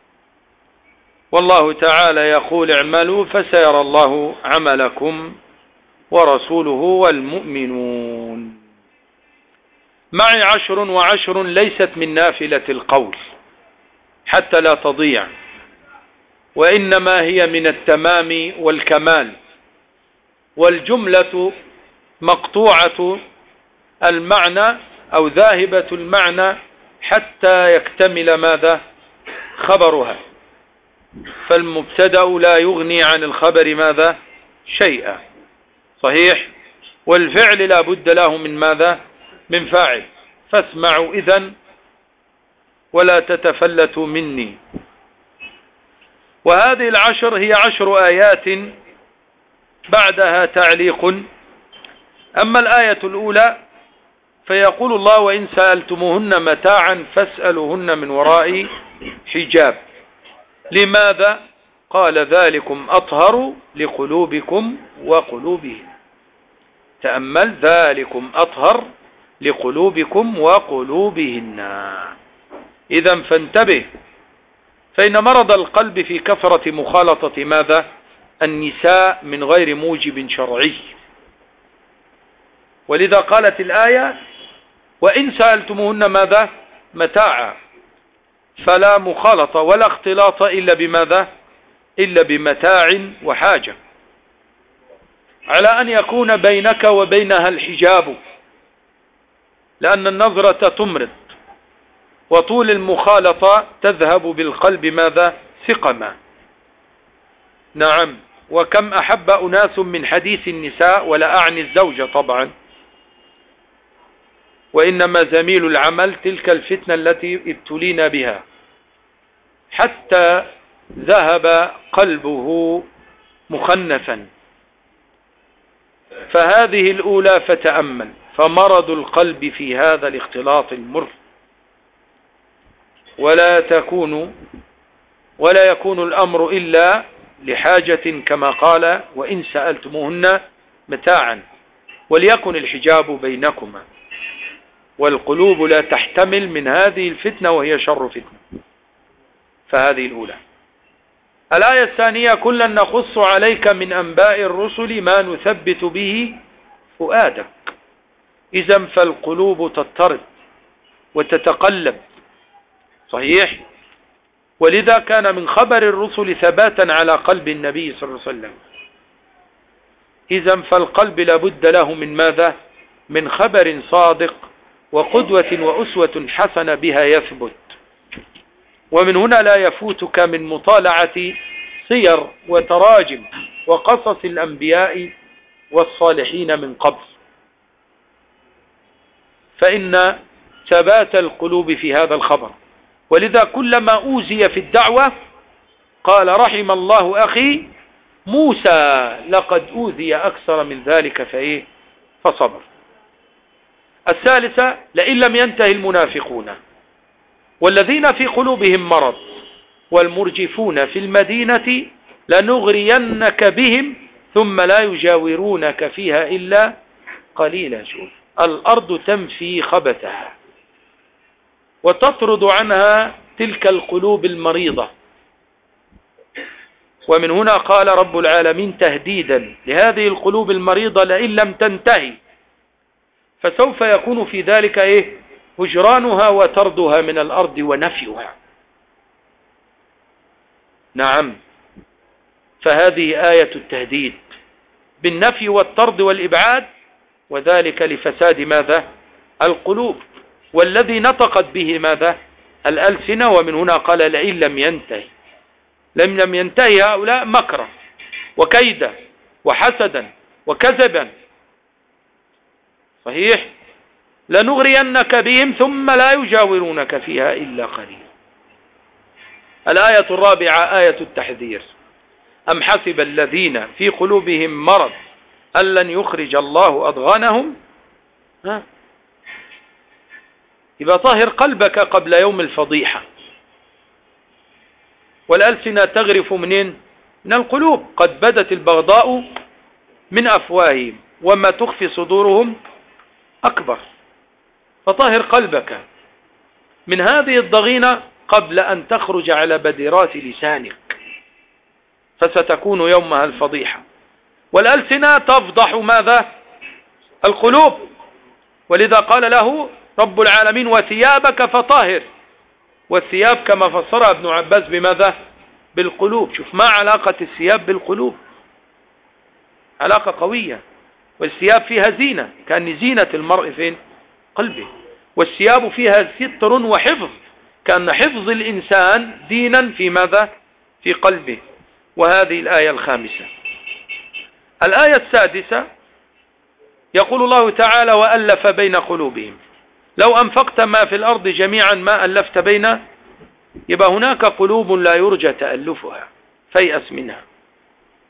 والله تعالى يقول اعملوا فسيرى الله عملكم ورسوله والمؤمنون. معي 10 ليست من نافلة القول حتى لا تضيع، وإنما هي من التمام والكمال، والجملة مقطوعة المعنى أو ذاهبة المعنى حتى يكتمل ماذا؟ خبرها، فالمبتدأ لا يغني عن الخبر ماذا؟ شيئا، صحيح؟ والفعل لا بد له من ماذا؟ من فاعل. فاسمعوا إذن ولا تتفلتوا مني. وهذه 10 هي 10 آيات بعدها تعليق. أما الآية الأولى فيقول الله: وإن سألتموهن متاعا فاسألوهن من وراء حجاب. لماذا؟ قال: ذلكم أطهر لقلوبكم وقلوبهم. تأمل: ذلكم أطهر لقلوبكم وقلوبهن. إذا فانتبه، فإن مرض القلب في كثرة مخالطة ماذا؟ النساء من غير موجب شرعي. ولذا قالت الآية: وإن سألتموهن ماذا؟ متاعا. فلا مخالطة ولا اختلاط إلا بماذا؟ إلا بمتاع وحاجة، على أن يكون بينك وبينها الحجاب، لأن النظرة تمرض، وطول المخالطة تذهب بالقلب ماذا؟ سقما. نعم. وكم أحب أناس من حديث النساء، ولا أعني الزوجة طبعا، وإنما زميل العمل، تلك الفتنة التي ابتلينا بها، حتى ذهب قلبه مخنثا. فهذه الأولى فتأمل، فمرض القلب في هذا الاختلاط المر، ولا يكون الأمر إلا لحاجة، كما قال: وإن سألتموهن متاعا، وليكن الحجاب بينكما، والقلوب لا تحتمل من هذه الفتنة، وهي شر فتنة. فهذه الأولى. الآية الثانية: كلا نقص عليك من أنباء الرسل ما نثبت به فؤادك. إذن فالقلوب تضطرب وتتقلب، صحيح؟ ولذا كان من خبر الرسل ثباتا على قلب النبي صلى الله عليه وسلم. إذن فالقلب لابد له من ماذا؟ من خبر صادق وقدوة وأسوة حسنة بها يثبت. ومن هنا لا يفوتك من مطالعة سير وتراجم وقصص الأنبياء والصالحين من قبل، فإن ثبات القلوب في هذا الخبر. ولذا كلما أوذي في الدعوة قال: رحم الله أخي موسى، لقد أوذي أكثر من ذلك فصبر. الثالثة: لئن لم ينتهي المنافقون والذين في قلوبهم مرض والمرجفون في المدينة لنغرينك بهم ثم لا يجاورونك فيها إلا قليلا. شوف، الأرض تنفي خبثها وتطرد عنها تلك القلوب المريضة. ومن هنا قال رب العالمين تهديدا لهذه القلوب المريضة: لئن لم تنتهي فسوف يكون في ذلك هجرانها وطردها من الأرض ونفيها. نعم. فهذه آية التهديد بالنفي والطرد والإبعاد، وذلك لفساد ماذا؟ القلوب، والذي نطقت به ماذا؟ الألسنة. ومن هنا قال: لئن لم ينتهي. لم ينتهي هؤلاء مكرا وكيدا وحسدا وكذبا، صحيح؟ لنغرينك بهم ثم لا يجاورونك فيها إلا قليلا. الآية الرابعة آية التحذير: أم حسب الذين في قلوبهم مرض أن لن يخرج الله أضغانهم. يبقى طهر قلبك قبل يوم الفضيحة. والألسنة تغرف منين؟ من القلوب. قد بدت البغضاء من أفواههم وما تخفي صدورهم أكبر. فطهر قلبك من هذه الضغينة قبل أن تخرج على بديرات لسانك، فستكون يومها الفضيحة. والألسنة تفضح ماذا؟ القلوب. ولذا قال له رب العالمين: وثيابك فطهر. والثياب كما فسرها ابن عباس بماذا؟ بالقلوب. شوف ما علاقة الثياب بالقلوب، علاقة قوية. والثياب فيها زينة، كأن زينة المرء فين؟ قلبه. والثياب فيها ستر وحفظ، كأن حفظ الإنسان دينا في ماذا؟ في قلبه. وهذه الآية الخامسة. الآية السادسة يقول الله تعالى: وألف بين قلوبهم لو أنفقت ما في الأرض جميعا ما ألفت بين. يبقى هناك قلوب لا يرجى تألفها، فيأس منها.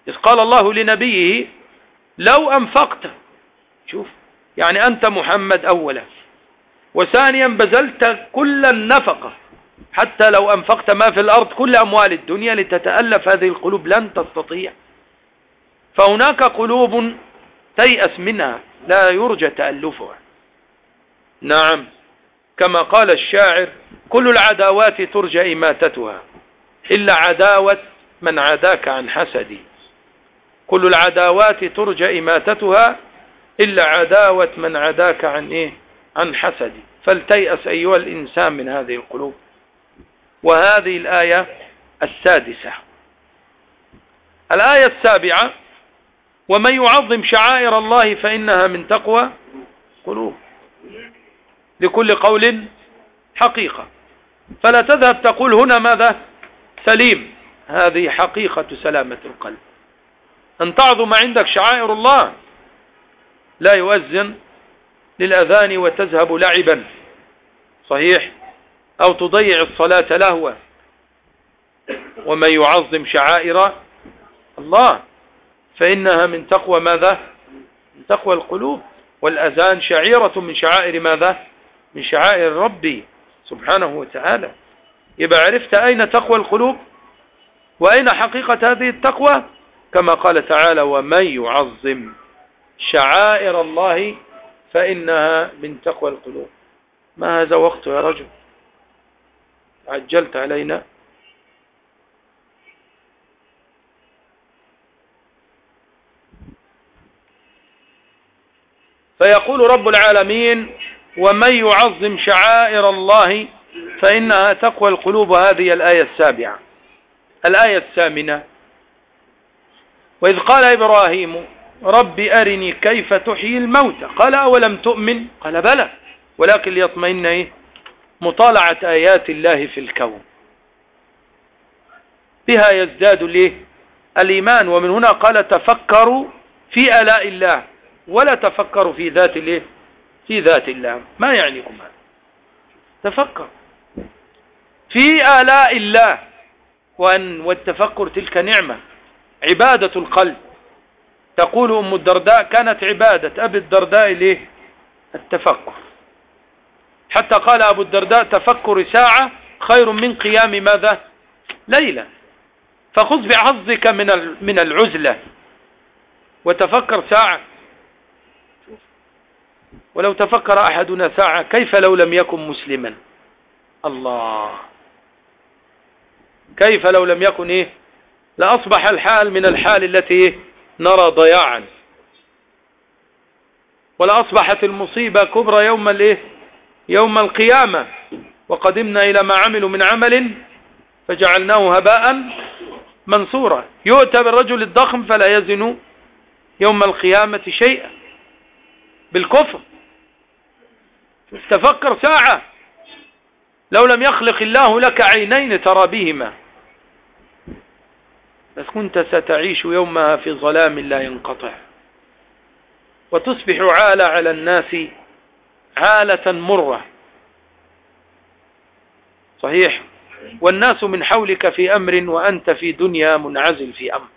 إذ قال الله لنبيه لو أنفقت، شوف يعني أنت محمد أولا، وثانيا بذلت كل النفقة حتى لو أنفقت ما في الأرض كل أموال الدنيا لتتألف هذه القلوب لن تستطيع. فهناك قلوب تيأس منها لا يرجى تألفها. نعم، كما قال الشاعر كل العداوات ترجى إماتتها إلا عداوة من عداك عن حسدي. كل العداوات ترجى إماتتها إلا عداوة من عداك عن حسدي. فلتيأس أيها الإنسان من هذه القلوب. وهذه الآية السادسة. الآية السابعة ومن يعظم شعائر الله فإنها من تقوى قلوب. لكل قول حقيقة، فلا تذهب تقول هنا ماذا سليم، هذه حقيقة سلامة القلب. أن تعظم عندك شعائر الله، لا يؤذن للأذان وتذهب لعبا، صحيح، أو تضيع الصلاة لهوا. ومن يعظم شعائر الله فإنها من تقوى ماذا؟ من تقوى القلوب. والأذان شعيرة من شعائر ماذا؟ من شعائر ربي سبحانه وتعالى. يبقى عرفت أين تقوى القلوب وأين حقيقة هذه التقوى، كما قال تعالى ومن يعظم شعائر الله فإنها من تقوى القلوب. ما هذا وقت يا رجل، عجلت علينا. فيقول رب العالمين ومن يعظم شعائر الله فإنها تقوى القلوب. هذه الآية السابعة. الآية الثامنة وإذ قال إبراهيم رب أرني كيف تحيي الموتى قال أولم تؤمن قال بلى ولكن ليطمئن مطالعة آيات الله في الكون، بها يزداد الإيمان. ومن هنا قال تفكروا في آلاء الله ولا تفكروا في ذات الله. ما يعنيكم هذا؟ تفكر في آلاء الله، والتفكر تلك نعمة عبادة القلب. تقول أم الدرداء كانت عبادة أبي الدرداء التفكر، حتى قال أبو الدرداء تفكر ساعة خير من قيام ماذا ليلة. فخذ بحظك من العزلة وتفكر ساعة. ولو تفكر أحدنا ساعة كيف لو لم يكن مسلما؟ الله، كيف لو لم يكن لأصبح الحال من الحال التي نرى ضياعا، ولأصبحت المصيبة كبرى يوم القيامة. وقدمنا إلى ما عملوا من عمل فجعلناه هباء منصورا. يؤتى بالرجل الضخم فلا يزن يوم القيامة شيئا بالكفر. تفكر ساعة لو لم يخلق الله لك عينين ترى بهما بس كنت ستعيش يومها في ظلام لا ينقطع، وتصبح عالة على الناس عالة مرة، صحيح، والناس من حولك في أمر وأنت في دنيا منعزل في أمر.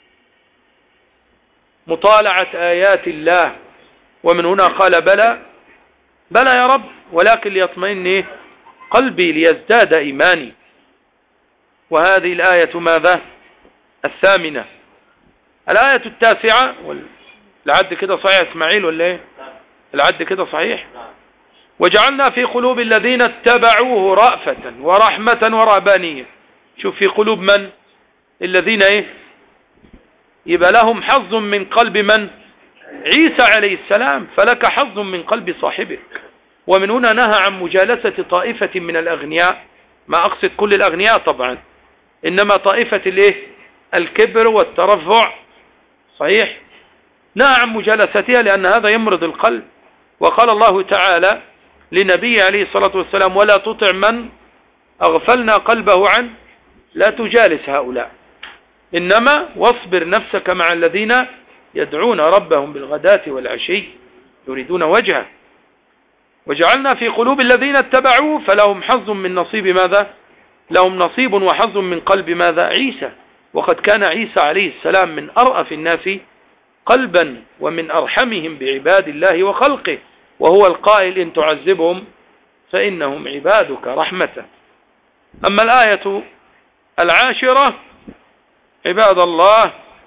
مطالعة آيات الله. ومن هنا قال بلى يا رب ولكن ليطمئن قلبي ليزداد إيماني. وهذه الآية ماذا؟ الثامنة. الآية التاسعة. العد كده صحيح إسماعيل ولا ايه؟ العد كده صحيح. وجعلنا في قلوب الذين اتبعوه رأفة ورحمة ورهبانية. شوف في قلوب من؟ الذين يبقى لهم حظ من قلب من؟ عيسى عليه السلام. فلك حظ من قلب صاحبك. ومن هنا نهى عن مجالسة طائفة من الأغنياء، ما أقصد كل الأغنياء طبعا، إنما طائفة الكبر والترفع، صحيح، نهى عن مجالستها لأن هذا يمرض القلب. وقال الله تعالى لنبي عليه الصلاة والسلام ولا تطع من أغفلنا قلبه عن، لا تجالس هؤلاء، إنما واصبر نفسك مع الذين يدعون ربهم بالغداة والعشي يريدون وجهه. وجعلنا في قلوب الذين اتبعوه فلهم حظ من نصيب ماذا؟ لهم نصيب وحظ من قلب ماذا؟ عيسى. وقد كان عيسى عليه السلام من أرأف الناس قلبا ومن أرحمهم بعباد الله وخلقه، وهو القائل إن تعذبهم فإنهم عبادك رحمة. أما الآية 10 عباد الله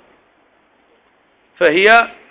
فهي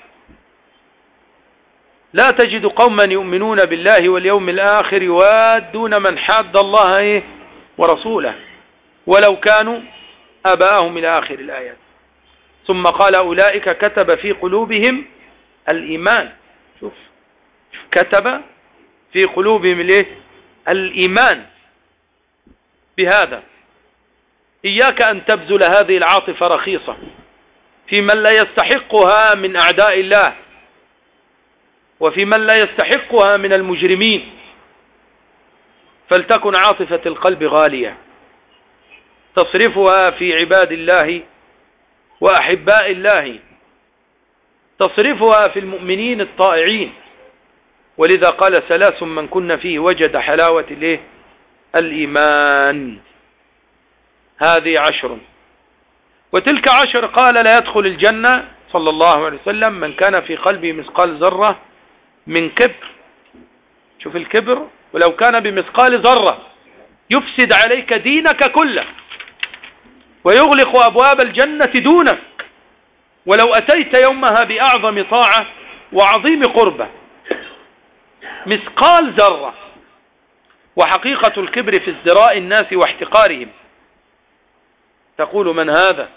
لا تجد قوما يؤمنون بالله واليوم الآخر يوادون من حاد الله ورسوله ولو كانوا آباءهم إلى آخر الآيات. ثم قال أولئك كتب في قلوبهم الإيمان. شوف كتب في قلوبهم الإيمان. بهذا إياك أن تبذل هذه العاطفة رخيصة في من لا يستحقها من أعداء الله وفي من لا يستحقها من المجرمين، فلتكن عاطفة القلب غالية تصرفها في عباد الله وأحباء الله، تصرفها في المؤمنين الطائعين. ولذا قال 3 من كن فيه وجد حلاوة الإيمان. هذه 10. وتلك 10 قال لا يدخل الجنة صلى الله عليه وسلم من كان في قلبه مثقال ذرة من كبر. شوف الكبر، ولو كان بمثقال ذرة يفسد عليك دينك كله ويغلق أبواب الجنة دونك، ولو أتيت يومها بأعظم طاعة وعظيم قربة. مثقال ذرة. وحقيقة الكبر في ازدراء الناس واحتقارهم. تقول من هذا؟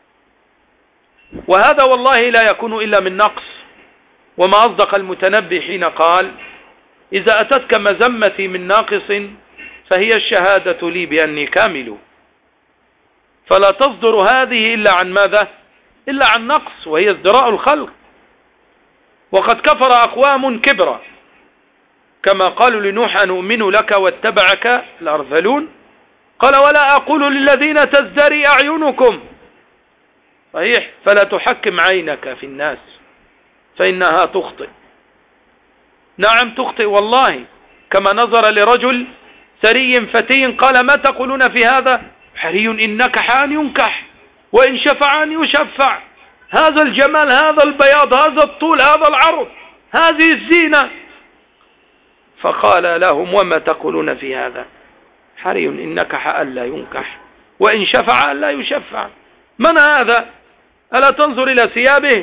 وهذا والله لا يكون إلا من نقص. وما أصدق المتنبي حين قال إذا أتتك مذمتي من ناقص فهي الشهادة لي بأني كامل. فلا تصدر هذه إلا عن ماذا؟ إلا عن نقص، وهي ازدراء الخلق. وقد كفر أقوام كبرا كما قالوا لنوح نؤمن لك واتبعك الأرذلون، قال ولا أقول للذين تزدري أعينكم. صحيح، فلا تحكم عينك في الناس فإنها تخطئ. نعم تخطئ والله. كما نظر لرجل ثري فتي قال ما تقولون في هذا؟ حري إن نكح أن ينكح وإن شفع أن يشفع. هذا الجمال، هذا البياض، هذا الطول، هذا العرض، هذه الزينة. فقال لهم وما تقولون في هذا؟ حري إن نكح ألا ينكح وإن شفع ألا يشفع. من هذا؟ ألا تنظر إلى ثيابه؟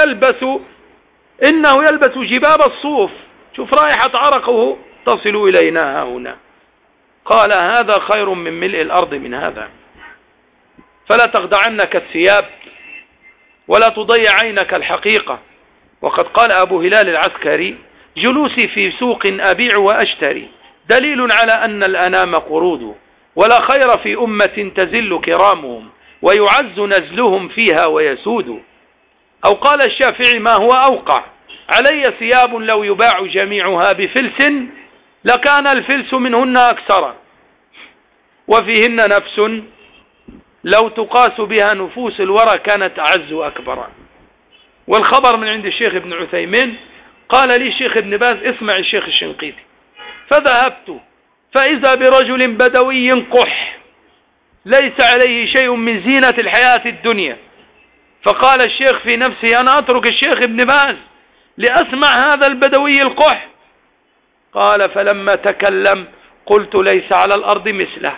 إنه يلبس جباب الصوف. شوف رائحة عرقه تصل إلينا هنا. قال هذا خير من ملء الأرض من هذا. فلا تخدعنك الثياب ولا تضيع عينك الحقيقة. وقد قال أبو هلال العسكري جلوسي في سوق أبيع وأشتري دليل على أن الأنام قرود ولا خير في أمة تزل كرامهم ويعز نزلهم فيها ويسود. أو قال الشافعي ما هو أوقع علي ثياب لو يباع جميعها بفلس لكان الفلس منهن أكثر وفيهن نفس لو تقاس بها نفوس الورى كانت أعز أكبر. والخبر من عند الشيخ ابن عثيمين قال لي الشيخ ابن باز اسمع الشيخ الشنقيطي فذهبت فإذا برجل بدوي قح ليس عليه شيء من زينة الحياة الدنيا. فقال الشيخ في نفسه أنا أترك الشيخ ابن باز لأسمع هذا البدوي القح. قال فلما تكلم قلت ليس على الأرض مثله.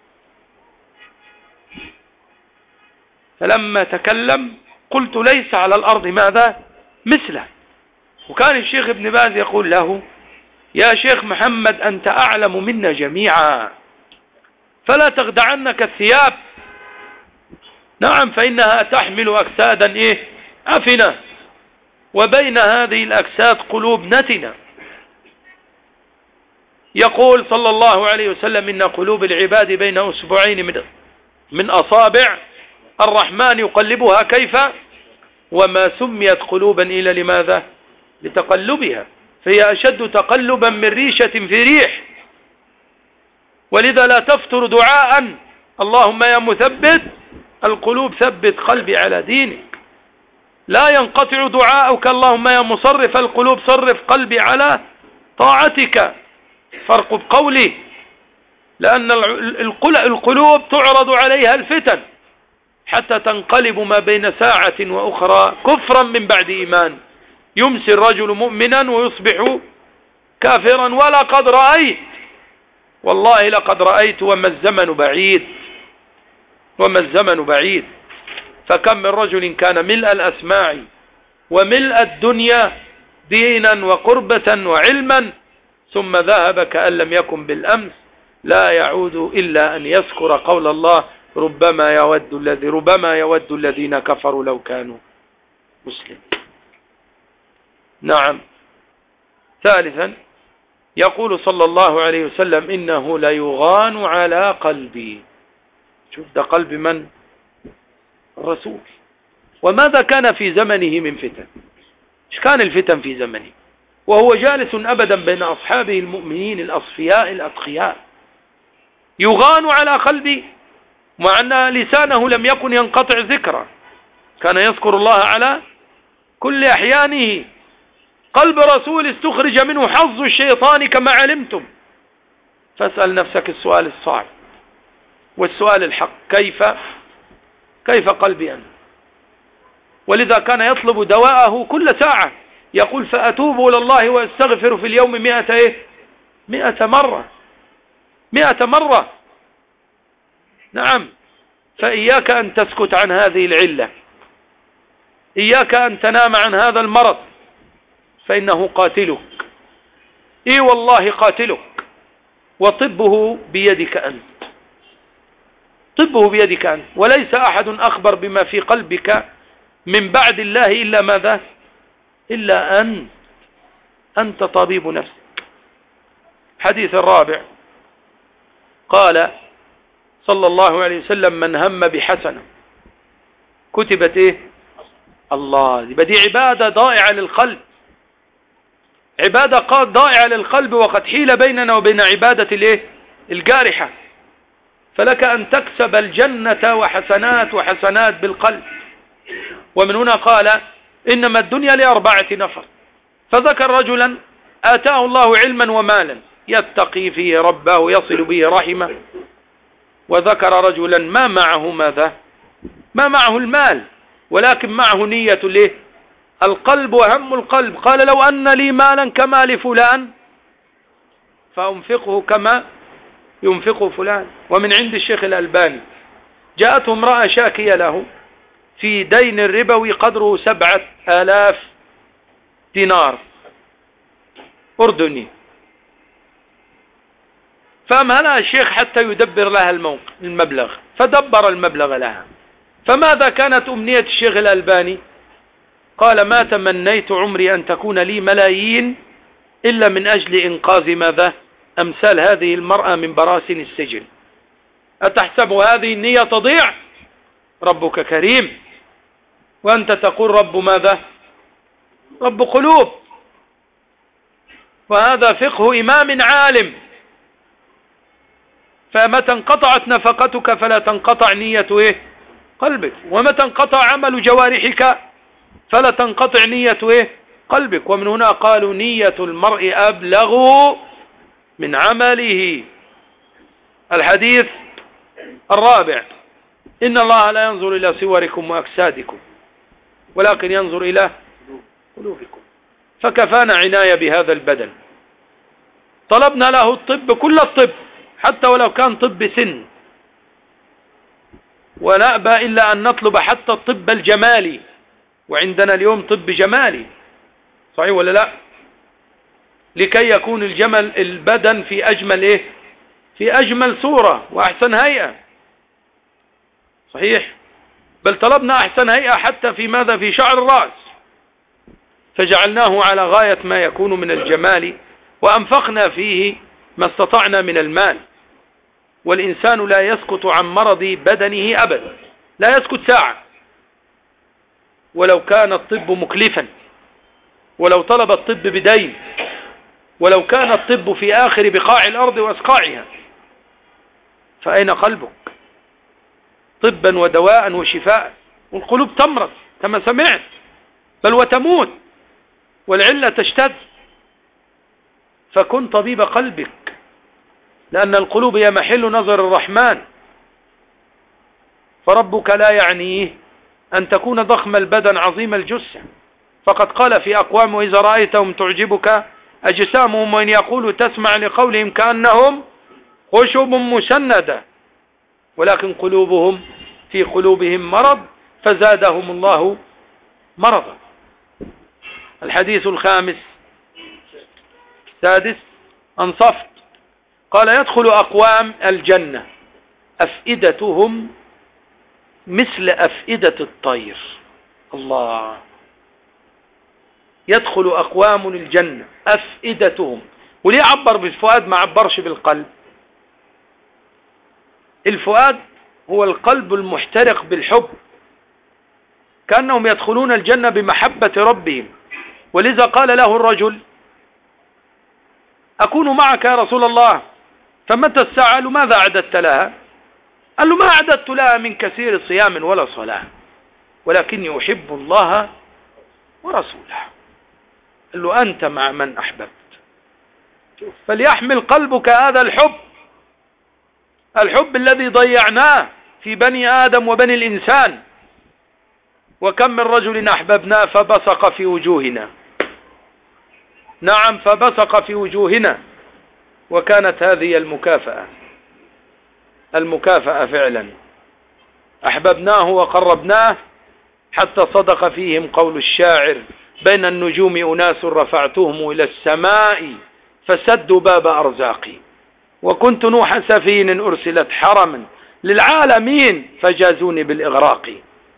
فلما تكلم قلت ليس على الأرض ماذا؟ مثله. وكان الشيخ ابن باز يقول له يا شيخ محمد أنت أعلم منا جميعا فلا تخدعنك الثياب. نعم فإنها تحمل أجسادا أفنة وبين هذه الأجساد قلوب نتنة. يقول صلى الله عليه وسلم إن قلوب العباد بين أصبعين من أصابع الرحمن يقلبها كيف وما سميت قلوبا إلا لماذا؟ لتقلبها، فهي أشد تقلبا من ريشة في ريح. ولذا لا تفتر دعاء اللهم يا مثبت القلوب ثبت قلبي على دينك. لا ينقطع دعاؤك اللهم يا مصرف القلوب صرف قلبي على طاعتك. فارقب قولي لأن القلوب تعرض عليها الفتن حتى تنقلب ما بين ساعة وأخرى كفرا من بعد إيمان. يمسي الرجل مؤمنا ويصبح كافرا. ولقد رأيت، والله لقد رأيت، وما الزمن بعيد، وما الزمن بعيد. فكم من رجل كان ملء الأسماع وملء الدنيا دينا وقربة وعلما، ثم ذهب كأن لم يكن بالأمس، لا يعود إلا أن يذكر قول الله: ربما يود الذين كفروا لو كانوا مسلمين. نعم. ثالثا يقول صلى الله عليه وسلم: إنه ليغان على قلبي. شوف ده قلب من؟ الرسول. وماذا كان في زمنه من فتن؟ ايش كان الفتن في زمنه وهو جالس أبدا بين أصحابه المؤمنين الأصفياء الأتقياء؟ يغان على قلبي، مع أن لسانه لم يكن ينقطع ذكرا، كان يذكر الله على كل أحيانه. قلب رسول استخرج منه حظ الشيطان كما علمتم. فاسأل نفسك السؤال الصعب والسؤال الحق: كيف قلبي أنا؟ ولذا كان يطلب دواءه كل ساعة، يقول: فأتوب إلى الله وأستغفر في اليوم 100 مرة. 100 مرة. نعم. فإياك أن تسكت عن هذه العلة، إياك أن تنام عن هذا المرض، فإنه قاتلك. إي والله قاتلك. وطبه بيدك أنت، طبه بيدك أنت، وليس أحد أخبر بما في قلبك من بعد الله إلا ماذا؟ إلا أنت طبيب نفسك. حديث الرابع قال صلى الله عليه وسلم: من هم بحسنة كتبت إيه؟ الله. دي عبادة ضائعة للقلب، عبادة ضائعة للقلب، وقد حيل بيننا وبين عبادة الإيه؟ الجارحة. فلك أن تكسب الجنة وحسنات بالقلب. ومن هنا قال: إنما الدنيا ل4 نفر. فذكر رجلا آتاه الله علما ومالا يتقي فيه ربه يصل به رحمه، وذكر رجلا ما معه ماذا؟ ما معه المال، ولكن معه نية القلب وهم القلب. قال: لو أن لي مالا كمال فلان فأنفقه كما ينفقه فلان. ومن عند الشيخ الألباني جاءته امرأة شاكية له في دين الربوي قدره 7000 دينار أردني، فأمهلها الشيخ حتى يدبر لها المبلغ، فدبر المبلغ لها. فماذا كانت أمنية الشيخ الألباني؟ قال: ما تمنيت عمري أن تكون لي ملايين إلا من أجل إنقاذ ماذا؟ أمثال هذه المرأة من براسن السجن. أتحسب هذه النية تضيع؟ ربك كريم، وأنت تقول رب ماذا؟ رب قلوب. وهذا فقه إمام عالم. فمتى انقطعت نفقتك فلا تنقطع نية قلبك، ومتى انقطع عمل جوارحك فلا تنقطع نية قلبك. ومن هنا قالوا: نية المرء أبلغ من عمله. الحديث الرابع: إن الله لا ينظر إلى صوركم وأجسادكم ولكن ينظر إلى قلوبكم. فكفانا عناية بهذا البدن. طلبنا له الطب، كل الطب، حتى ولو كان طب سن، ونأبى إلا أن نطلب حتى الطب الجمالي. وعندنا اليوم طب جمالي، صحيح ولا لا؟ لكي يكون البدن في أجمل في أجمل صورة وأحسن هيئة. صحيح. بل طلبنا أحسن هيئة حتى في ماذا؟ في شعر الرأس، فجعلناه على غاية ما يكون من الجمال، وأنفقنا فيه ما استطعنا من المال. والإنسان لا يسكت عن مرض بدنه أبدا، لا يسكت ساعة، ولو كان الطب مكلفا، ولو طلب الطب بدين، ولو كان الطب في آخر بقاع الأرض وأسقاعها. فأين قلبك؟ طبا ودواء وشفاء. والقلوب تمرض كما سمعت، بل وتموت، والعلة تشتد. فكن طبيب قلبك، لأن القلوب هي محل نظر الرحمن. فربك لا يعنيه أن تكون ضخم البدن عظيم الجثة، فقد قال في أقوام: وإذا رأيتهم تعجبك أجسامهم وإن يقولوا تسمع لقولهم كأنهم خشب مسندة ولكن قلوبهم في قلوبهم مرض فزادهم الله مرضا. الحديث الخامس السادس أنصفت. قال: يدخل أقوام الجنة أفئدتهم مثل أفئدة الطير. الله. يدخل أقوام الجنة أفئدتهم. وليه عبر بالفؤاد ما عبرش بالقلب؟ الفؤاد هو القلب المحترق بالحب، كأنهم يدخلون الجنة بمحبة ربهم. ولذا قال له الرجل: أكون معك يا رسول الله، فمتى الساعة؟ قال له: ماذا أعددت لها؟ قال له: ما أعددت لها من كثير صيام ولا صلاة، ولكني أحب الله ورسوله. قال له: أنت مع من أحببت. فليحمل قلبك هذا الحب الذي ضيعناه في بني آدم وبني الإنسان. وكم من رجل أحببناه فبصق في وجوهنا. نعم، فبصق في وجوهنا، وكانت هذه المكافأة فعلا. أحببناه وقربناه حتى صدق فيهم قول الشاعر: بين النجوم أناس رفعتهم إلى السماء فسدوا باب أرزاقي، وكنت نوح سفين أرسلت حرما للعالمين فجازوني بالإغراق.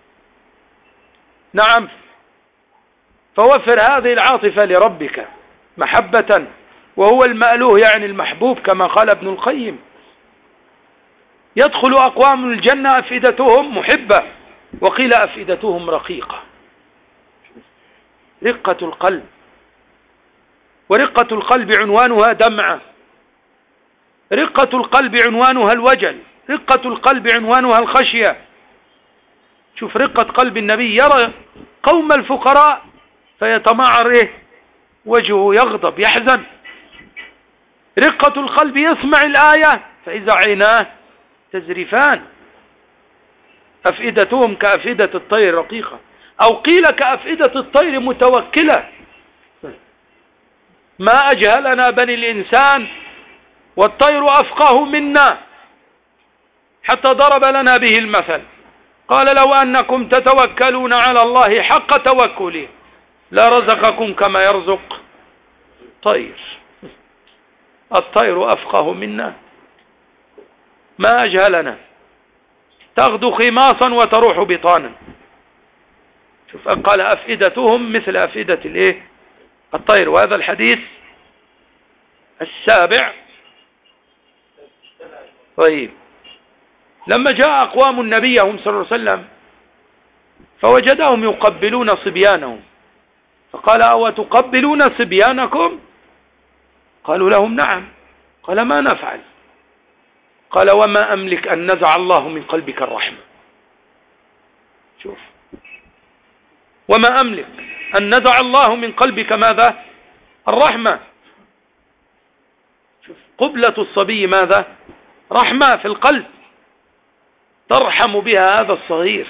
نعم، فوفر هذه العاطفة لربك محبة، وهو المألوه يعني المحبوب كما قال ابن القيم. يدخل أقوام الجنة أفئدتهم محبة، وقيل أفئدتهم رقيقة. رقة القلب، ورقة القلب عنوانها دمعة، رقة القلب عنوانها الوجل، رقة القلب عنوانها الخشية. شوف رقة قلب النبي، يرى قوم الفقراء فيتمعر وجهه، يغضب يحزن. رقة القلب يسمع الآية فإذا عيناه تزرفان. أفئدتهم كأفئدة الطير رقيقة، أو قيل كأفئدة الطير متوكلة. ما أجهلنا بني الإنسان والطير أفقه منا، حتى ضرب لنا به المثل. قال: لو أنكم تتوكلون على الله حق توكله لرزقكم كما يرزق طير. الطير أفقه منا، ما أجهلنا، تغدو خماصا وتروح بطانا. شوف، قال أفئدتهم مثل أفئدة الطير. وهذا الحديث السابع. طيب، لما جاء أقوام النبي صلى الله عليه وسلم فوجدهم يقبلون صبيانهم، فقال: أو تقبلون صبيانكم؟ قالوا لهم: نعم. قال: ما نفعل؟ قال: وما أملك أن نزع الله من قلبك الرحمة. شوف، وما أملك أن نزع الله من قلبك ماذا؟ الرحمة. شوف، قبلة الصبي ماذا؟ رحمة في القلب، ترحم بها هذا الصغير.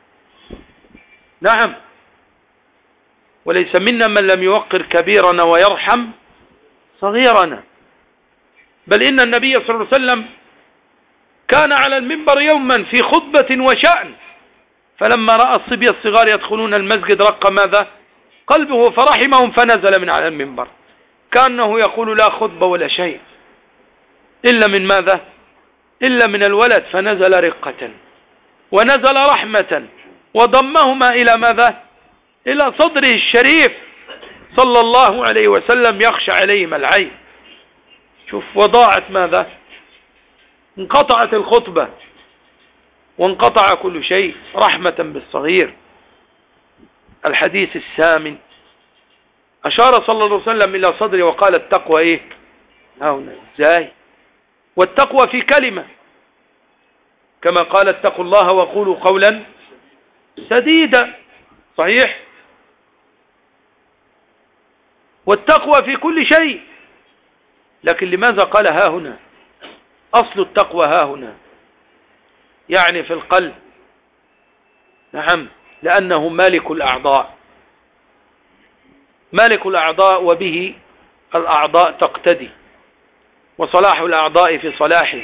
نعم، وليس منا من لم يوقر كبيرنا ويرحم صغيرنا. بل إن النبي صلى الله عليه وسلم كان على المنبر يوما في خطبة وشأن، فلما رأى الصبية الصغار يدخلون المسجد رق ماذا؟ قلبه، فرحمهم فنزل من على المنبر كأنه يقول: لا خطبة ولا شيء إلا من ماذا؟ إلا من الولد. فنزل رقة ونزل رحمة وضمهما إلى ماذا؟ إلى صدره الشريف صلى الله عليه وسلم، يخشى عليهما العين. شوف، وضاعت ماذا؟ انقطعت الخطبة وانقطع كل شيء رحمة بالصغير. الحديث الثامن. أشار صلى الله عليه وسلم إلى صدره وقال: التقوى هنا. ازاي؟ والتقوى في كلمة، كما قال: اتقوا الله وقولوا قولا سديدا. صحيح؟ والتقوى في كل شيء، لكن لماذا قال ها هنا؟ أصل التقوى ها هنا، يعني في القلب، نعم، لأنه مالك الأعضاء، مالك الأعضاء وبه الأعضاء تقتدي، وصلاح الأعضاء في صلاحه.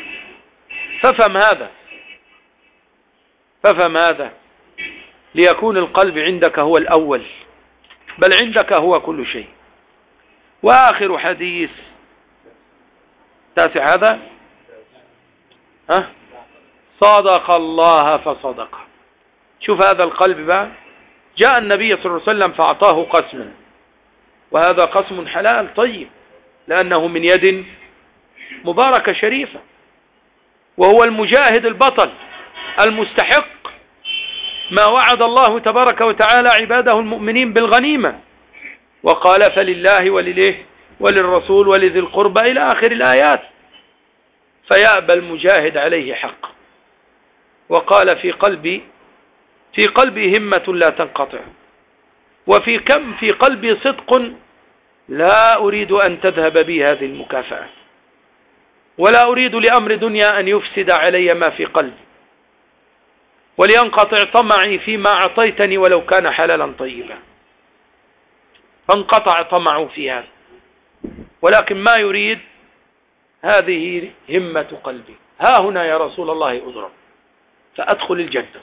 فافهم هذا ليكون القلب عندك هو الأول، بل عندك هو كل شيء. وآخر حديث تاسع هذا، صدق الله فصدق. شوف هذا القلب بقى، جاء النبي صلى الله عليه وسلم فأعطاه قسما، وهذا قسم حلال طيب، لأنه من يد مباركة شريفة، وهو المجاهد البطل المستحق ما وعد الله تبارك وتعالى عباده المؤمنين بالغنيمة، وقال فلله وللرسول ولذي القربى إلى آخر الآيات، فيأبى المجاهد عليه حق. وقال في قلبي همة لا تنقطع، في قلبي صدق لا أريد أن تذهب بي هذه المكافأة، ولا أريد لأمر دنيا أن يفسد علي ما في قلبي، ولينقطع طمعي فيما أعطيتني ولو كان حلالا طيبا. فانقطع طمعه في هذا، ولكن ما يريد هذه همة قلبي. ها هنا يا رسول الله أضرب فأدخل الجنة.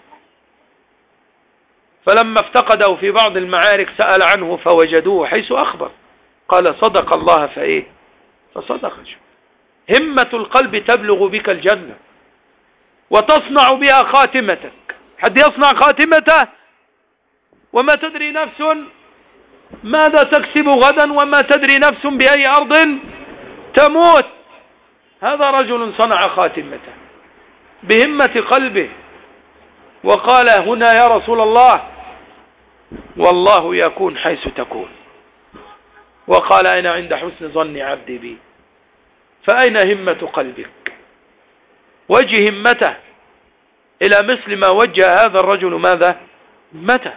فلما افتقده في بعض المعارك سأل عنه فوجدوه حيث أخبر، قال صدق الله فصدق. همة القلب تبلغ بك الجنة وتصنع بها خاتمتك. حد يصنع خاتمته؟ وما تدري نفس ماذا تكسب غدا، وما تدري نفس بأي أرض تموت. هذا رجل صنع خاتمته بهمة قلبه، وقال هنا يا رسول الله والله يكون حيث تكون. وقال أنا عند حسن ظن عبدي بي. فأين همة قلبك؟ وجه همته إلى مثل ما وجه هذا الرجل ماذا؟ متى؟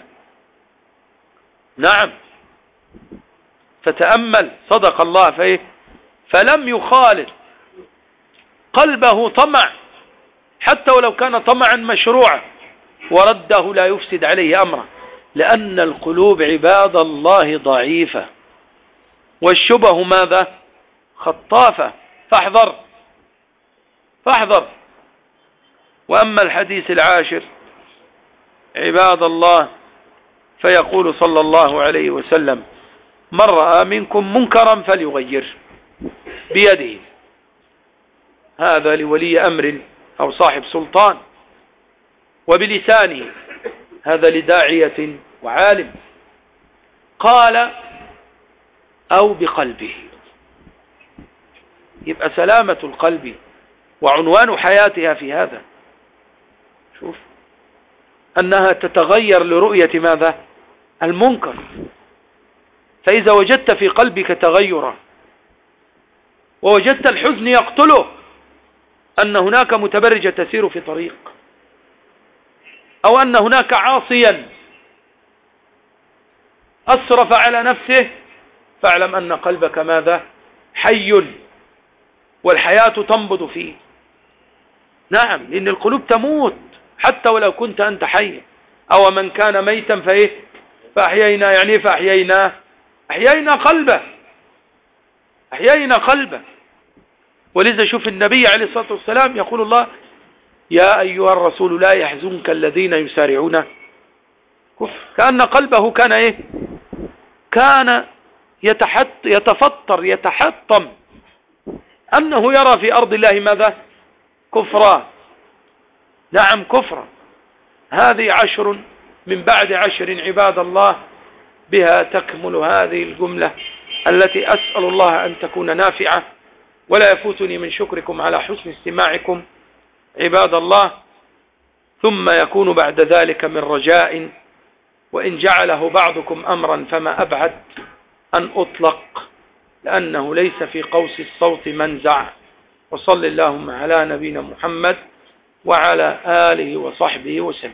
نعم، فتأمل صدق الله فلم يخالط قلبه طمع، حتى ولو كان طمعا مشروعا، ورده لا يفسد عليه أمره، لأن القلوب عباد الله ضعيفة، والشبه ماذا؟ خطافة. فاحذر. وأما الحديث العاشر عباد الله، فيقول صلى الله عليه وسلم من رأى منكم منكرا فليغير بيده. هذا لولي أمر أو صاحب سلطان، وبلسانه هذا لداعية وعالم. قال أو بقلبه. يبقى سلامة القلب وعنوان حياتها في هذا. شوف أنها تتغير لرؤية ماذا؟ المنكر. فإذا وجدت في قلبك تغيرا، ووجدت الحزن يقتله أن هناك متبرجة تسير في طريق، أو أن هناك عاصيا أسرف على نفسه، فاعلم أن قلبك ماذا؟ حي، والحياة تنبض فيه. نعم، لأن القلوب تموت حتى ولو كنت أنت حي. أو من كان ميتا فأحيينا، يعني أحيينا قلبه. ولذا شوف النبي عليه الصلاة والسلام يقول الله يا أيها الرسول لا يحزنك الذين يسارعون كفر. كأن قلبه كان يتفطر يتحطم أنه يرى في أرض الله ماذا؟ كفرا. نعم، كفرا. هذه 10 من بعد 10 عباد الله، بها تكمل هذه الجملة التي أسأل الله أن تكون نافعة، ولا يفوتني من شكركم على حسن استماعكم عباد الله. ثم يكون بعد ذلك من رجاء، وإن جعله بعضكم أمرا فما أبعد أن أطلق، لأنه ليس في قوس الصوت منزع. وصل اللهم على نبينا محمد وعلى آله وصحبه وسلم.